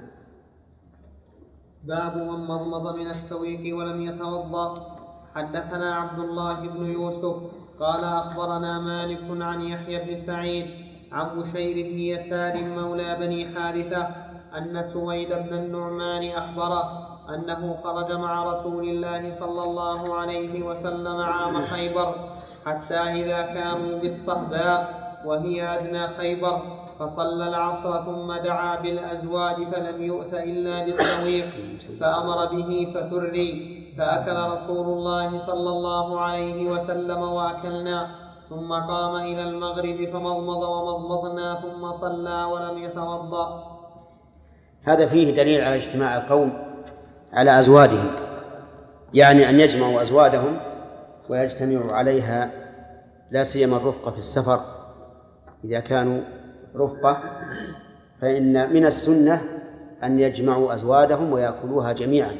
باب من مضمض من السويق ولم يتوضأ. حدثنا عبد الله بن يوسف قال أخبرنا مالك عن يحيى بن سعيد عن بشير بن يسار مولى بني حارثة أن سويد بن النعمان أخبره أنه خرج مع رسول الله صلى الله عليه وسلم عام خيبر حتى إذا كانوا بالصهباء وهي أدنى خيبر فصلى العصر ثم دعا بالأزواج فلم يؤت إلا بالسويق فأمر به فثري فأكل رسول الله صلى الله عليه وسلم وأكلنا ثم قام إلى المغرب فمضمض ومضمضنا ثم صلى ولم يتوضأ. هذا فيه دليل على اجتماع القوم على أزوادهم، يعني أن يجمعوا أزوادهم ويجتمعوا عليها، لا سيما الرفقة في السفر. إذا كانوا رفقة فإن من السنة أن يجمعوا أزوادهم ويأكلوها جميعا.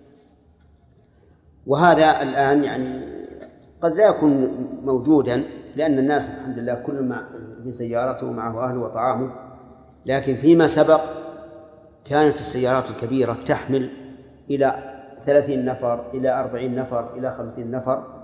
وهذا الآن يعني قد لا يكون موجودا، لأن الناس الحمد لله كل في سيارته معه أهله وطعامه، لكن فيما سبق كانت السيارات الكبيرة تحمل إلى 30 نفر إلى 40 نفر إلى 50 نفر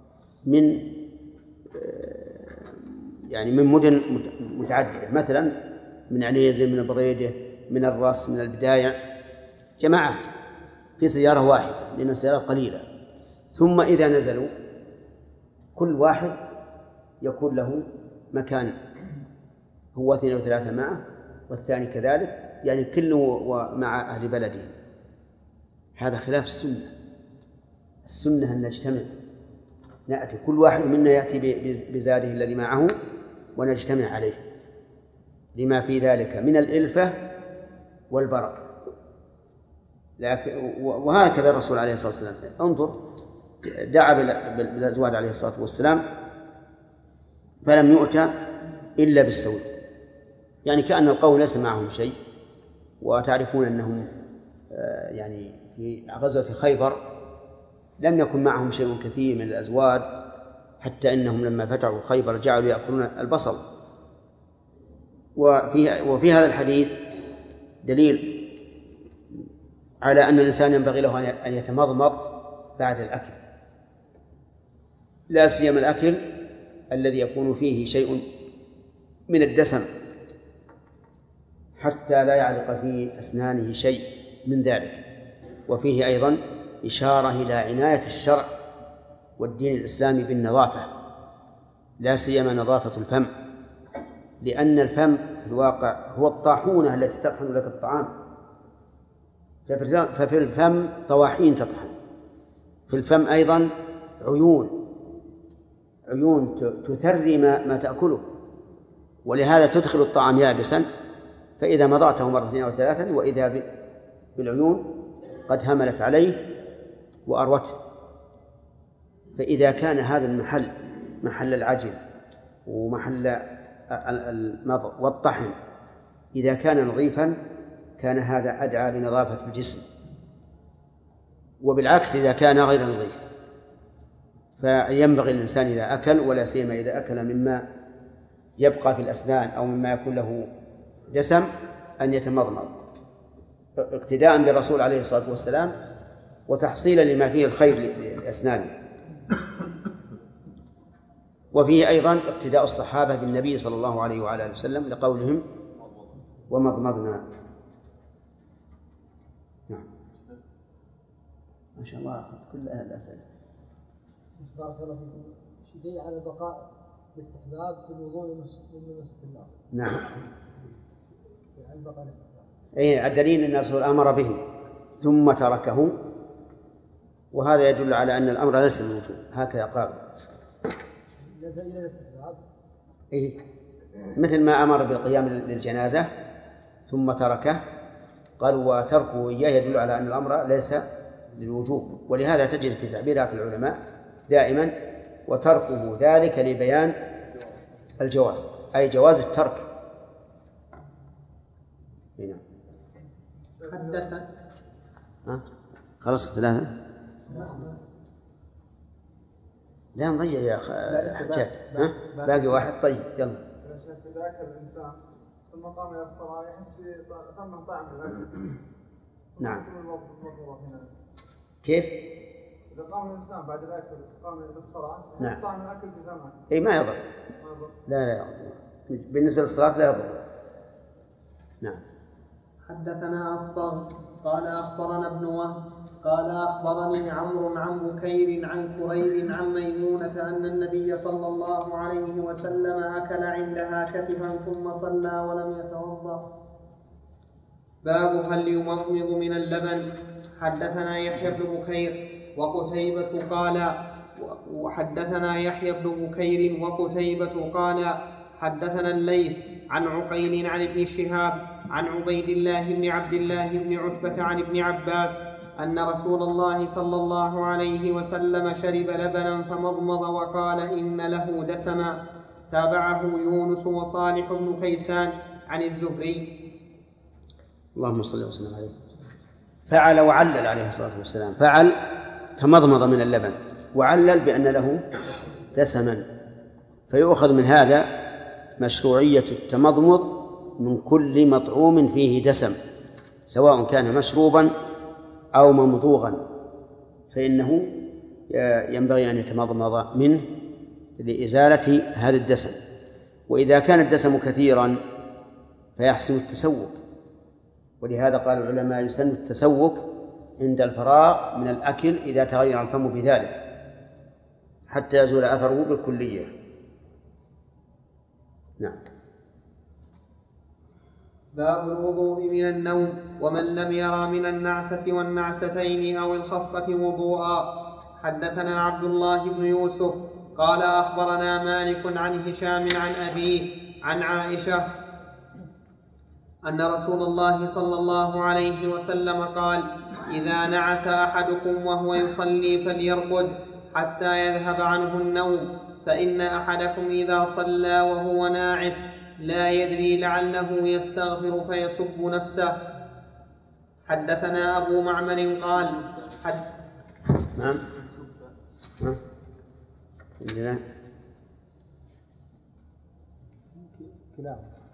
من مدن متعددة، مثلا من عنيزة، من بريدة، من الرأس، من البداية، جماعات في سيارة واحدة لأن السيارات قليلة. ثم إذا نزلوا كل واحد يكون له مكان، هو 2 و3 معه والثاني كذلك، يعني كله مع أهل بلده. هذا خلاف السنة. السنة أن نجتمع، نأتي كل واحد منا يأتي بزاده الذي معه ونجتمع عليه، لما في ذلك من الإلفة والبركة. وهكذا الرسول عليه الصلاة والسلام انظر دعا بالأزواج عليه الصلاة والسلام فلم يؤتى إلا بالسويق، يعني كأن القوم ليس معهم شيء. وتعرفون أنهم يعني في غزوة خيبر لم يكن معهم شيء كثير من الأزواج، حتى إنهم لما فتحوا خيبر جعلوا يأكلون البصل. وفي هذا الحديث دليل على أن الإنسان ينبغي له أن يتمضمض بعد الأكل، لا سيما الأكل الذي يكون فيه شيء من الدسم، حتى لا يعلق في أسنانه شيء من ذلك. وفيه أيضا إشارة إلى عناية الشرع والدين الإسلامي بالنظافة، لا سيما نظافة الفم، لأن الفم في الواقع هو الطاحونة التي تطحن لك الطعام. ففي الفم طواحين تطحن، في الفم أيضا عيون تثري ما تأكله، ولهذا تدخل الطعام يابسا، فإذا مضغته 2 أو 3 وإذا بالعيون قد هملت عليه وأروته. فإذا كان هذا المحل محل العجل ومحل المضغ والطحن إذا كان نظيفا كان هذا أدعى لنظافة الجسم، وبالعكس إذا كان غير نظيف فينبغي الإنسان إذا أكل، ولا سيما إذا أكل مما يبقى في الأسنان أو مما يكون له دسم، أن يتمضمض اقتداء بالرسول عليه الصلاة والسلام وتحصيلا لما فيه الخير لأسنانه. وفيه أيضا اقتداء الصحابة بالنبي صلى الله عليه وعلى وسلم لقولهم ومضمضنا. نعم ما شاء الله كل أهل الأسئلة. بارك الله فيكم. شيء على البقاء باستحباب الوضوء للمستمر. نعم. على البقاء بالاستحباب. أي الدليل أن الرسول أمر به ثم تركه، وهذا يدل على أن الأمر ليس للوجوب، هكذا قال. نزل إلى الاستحباب. إيه مثل ما أمر بالقيام للجنازة ثم تركه، قال وتركه إياه يدل على أن الأمر ليس للوجوب. ولهذا تجد في تعبيرات العلماء دائما وتركه ذلك لبيان الجواز. أي جواز الترك. هنا خلص 3. لا نضيع يا حجاج. باقي واحد. طيب يلا. إذا أكل الإنسان ثم قام إلى الصلاة يحس في ثم طعم الأكل. نعم. كيف؟ إذا قام الإنسان بعد الأكل قام إلى الصلاة يحس طعم الأكل في فمه. إيه ما يضر. لا يضر. بالنسبة للصلاة لا يضر. نعم. حدثنا أصبغ قال أخبرنا ابن وهب قال أخبرني عمرو عن بكير عن كريب عن ميمونة أن النبي صلى الله عليه وسلم أكل عندها كتفا ثم صلى ولم يتوضأ. باب هل يمضمض من اللبن. حدثنا يحيى بن بكير وقتيبة قال وحدثنا يحيى بن بكير وقتيبة قال حدثنا الليث عن عقيل عن ابن شهاب عن عبيد الله بن عبد الله بن عتبة عن ابن عباس أن رسول الله صلى الله عليه وسلم شرب لبنا فمضمض وقال إن له دسما. تابعه يونس وصالح بن كيسان عن الزهري. اللهم صل وسلم عليه. فعل وعلل عليه الصلاة والسلام. فعل تمضمض من اللبن، وعلل بأن له دسما. فيؤخذ من هذا مشروعية التمضمض من كل مطعوم فيه دسم، سواء كان مشروبا أو ممضوغا، فإنه ينبغي أن يتمضمض منه لإزالة هذا الدسم. وإذا كان الدسم كثيرا فيحسن التسوق، ولهذا قال العلماء يسن التسوق عند الفراغ من الأكل إذا تغير الفم بذلك حتى يزول أثره بالكلية. نعم. باب الوضوء من النوم ومن لم يرى من النعسة والنعستين أو الخفة وضوءا. حدثنا عبد الله بن يوسف قال أخبرنا مالك عن هشام عن أبيه عن عائشة أن رسول الله صلى الله عليه وسلم قال إذا نعس أحدكم وهو يصلي فليرقد حتى يذهب عنه النوم، فإن أحدكم إذا صلى وهو ناعس لا يدري لعله يستغفر فيسب نفسه. حدثنا أبو معمر قال نعم. عندنا كلام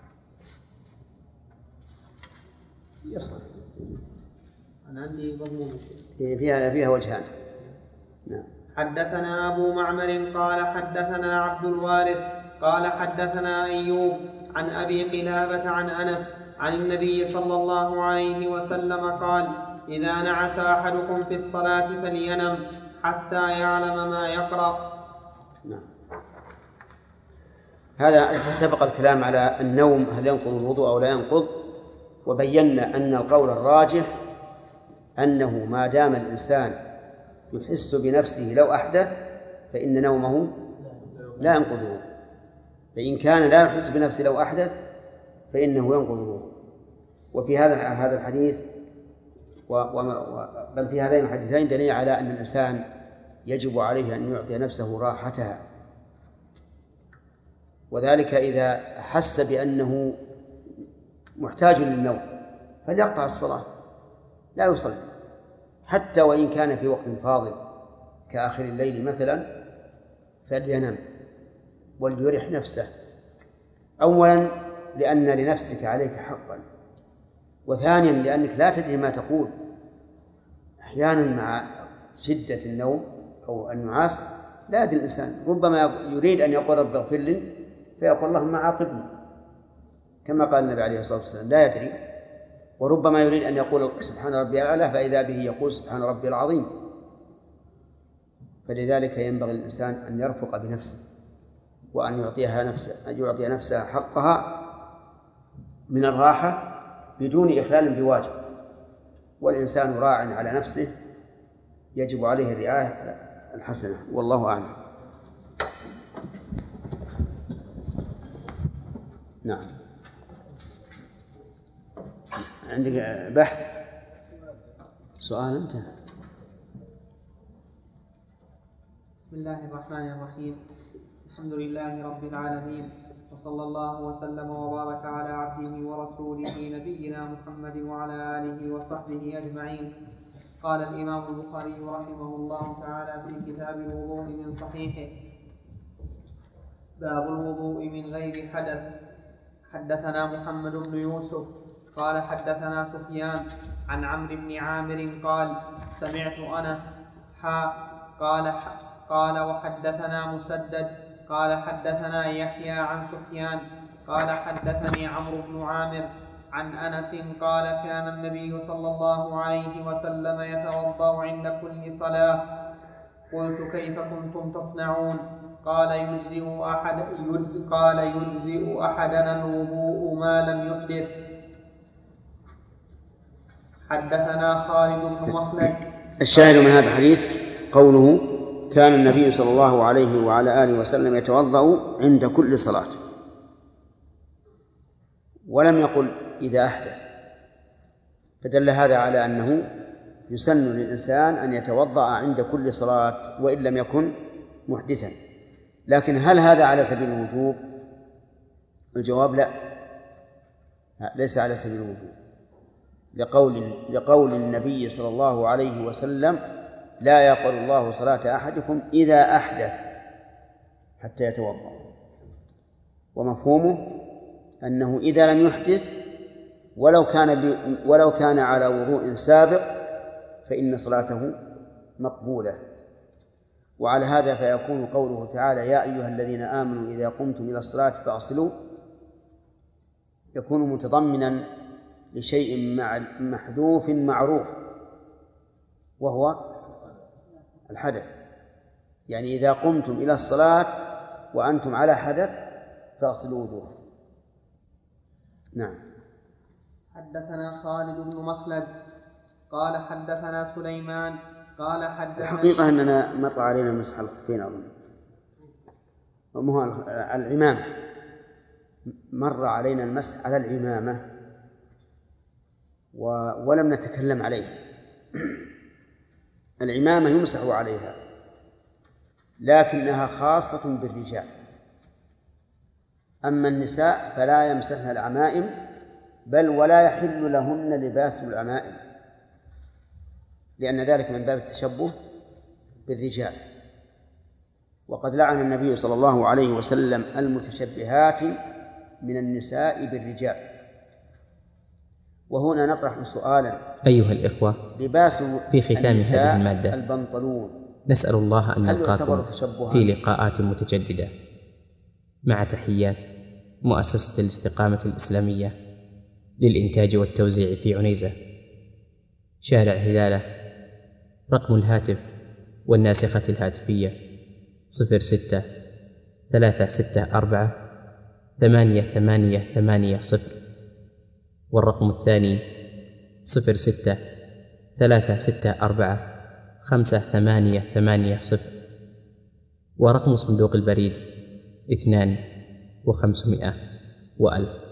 يصل. أنا عندي مضمون فيها وجهان. نعم. حدثنا أبو معمر قال حدثنا عبد الوارث قال حدثنا أيوب عن أبي قلابة عن أنس عن النبي صلى الله عليه وسلم قال إذا نعس أحدكم في الصلاة فلينم حتى يعلم ما يقرأ. نعم. هذا سبق الكلام على النوم هل ينقض الوضوء أو لا ينقض، وبينا أن القول الراجح أنه ما دام الإنسان يحس بنفسه لو أحدث فإن نومه لا ينقضه، فإن كان لا يحس بنفسه لو أحدث فإنه ينقضه. وفي هذا الحديث بل في هذين الحديثين دليل على أن الإنسان يجب عليه أن يعطي نفسه راحتها، وذلك إذا حس بأنه محتاج للنوم فليقطع الصلاة لا يصلي، حتى وإن كان في وقت فاضل كآخر الليل مثلا، فلينم وليرح نفسه. أولا لأن لنفسك عليك حقا، وثانيا لأنك لا تدري ما تقول. أحيانا مع شدة النوم أو النعاس لا يدري الإنسان، ربما يريد أن يقول رب اغفر لي فيقول اللهم عاقبني كما قال النبي عليه الصلاة والسلام، لا يدري. وربما يريد أن يقول سبحان ربي الأعلى فإذا به يقول سبحان ربي العظيم. فلذلك ينبغي الإنسان أن يرفق بنفسه وأن يعطي نفسها حقها من الراحة بدون إخلال بواجب. والإنسان راع على نفسه يجب عليه الرعاية الحسنة، والله أعلم. نعم. عندك بحث؟ سؤال أنت؟ بسم الله الرحمن الرحيم. الحمد لله رب العالمين، وصلى الله وسلم وبارك على عبده ورسوله نبينا محمد وعلى آله وصحبه أجمعين. قال الإمام البخاري رحمه الله تعالى في كتاب الوضوء من صحيحه: باب الوضوء من غير حدث. حدثنا محمد بن يوسف قال حدثنا سفيان عن عمرو بن عامر قال سمعت أنس قال وحدثنا مسدد قال حدثنا يحيى عن سفيان قال حدثني عمرو بن عامر عن أنس قال كان النبي صلى الله عليه وسلم يتوضأ عند كل صلاة. قلت كيف كنتم تصنعون؟ قال يجزئ أحدنا الوضوء ما لم يحدث. حدثنا خالد بن مخلد. الشاهد من هذا الحديث قوله كان النبي صلى الله عليه وعلى آله وسلم يتوضأ عند كل صلاة، ولم يقل إذا أحدث، فدل هذا على أنه يسن للإنسان أن يتوضأ عند كل صلاة وإن لم يكن محدثا. لكن هل هذا على سبيل الوجوب؟ الجواب لا، ليس على سبيل الوجوب، لقول النبي صلى الله عليه وسلم لا يقبل الله صلاة أحدكم إذا أحدث حتى يتوضأ، ومفهومه أنه إذا لم يحدث ولو كان على وضوء سابق فإن صلاته مقبولة. وعلى هذا فيكون قوله تعالى يا أيها الذين آمنوا إذا قمتم إلى الصلاة فأغسلوا يكون متضمنا لشيء محذوف معروف وهو الحدث، يعني إذا قمتم إلى الصلاة وأنتم على حدث فاغسلوا وجوهكم. نعم. حدثنا خالد بن مخلد قال حدثنا سليمان قال حدثنا الحقيقة أننا مر علينا مسح الخفين أظن، العمامة مر علينا المسح على العمامة ولم نتكلم عليه. العمامة يمسح عليها لكنها خاصة بالرجال، أما النساء فلا يمسحن العمائم، بل ولا يحل لهن لباس العمائم، لأن ذلك من باب التشبه بالرجال. وقد لعن النبي صلى الله عليه وسلم المتشبهات من النساء بالرجال. وهنا نطرح سؤالا أيها الإخوة، لباس في ختام هذه المادة البنطلون نسأل الله أن نلقاكم في لقاءات متجددة، مع تحيات مؤسسة الاستقامة الإسلامية للإنتاج والتوزيع في عنيزة، شارع هلالة. رقم الهاتف والناسخة الهاتفية 06-364-8880، والرقم الثاني 06-364-5880، ورقم صندوق البريد 2500 و1000.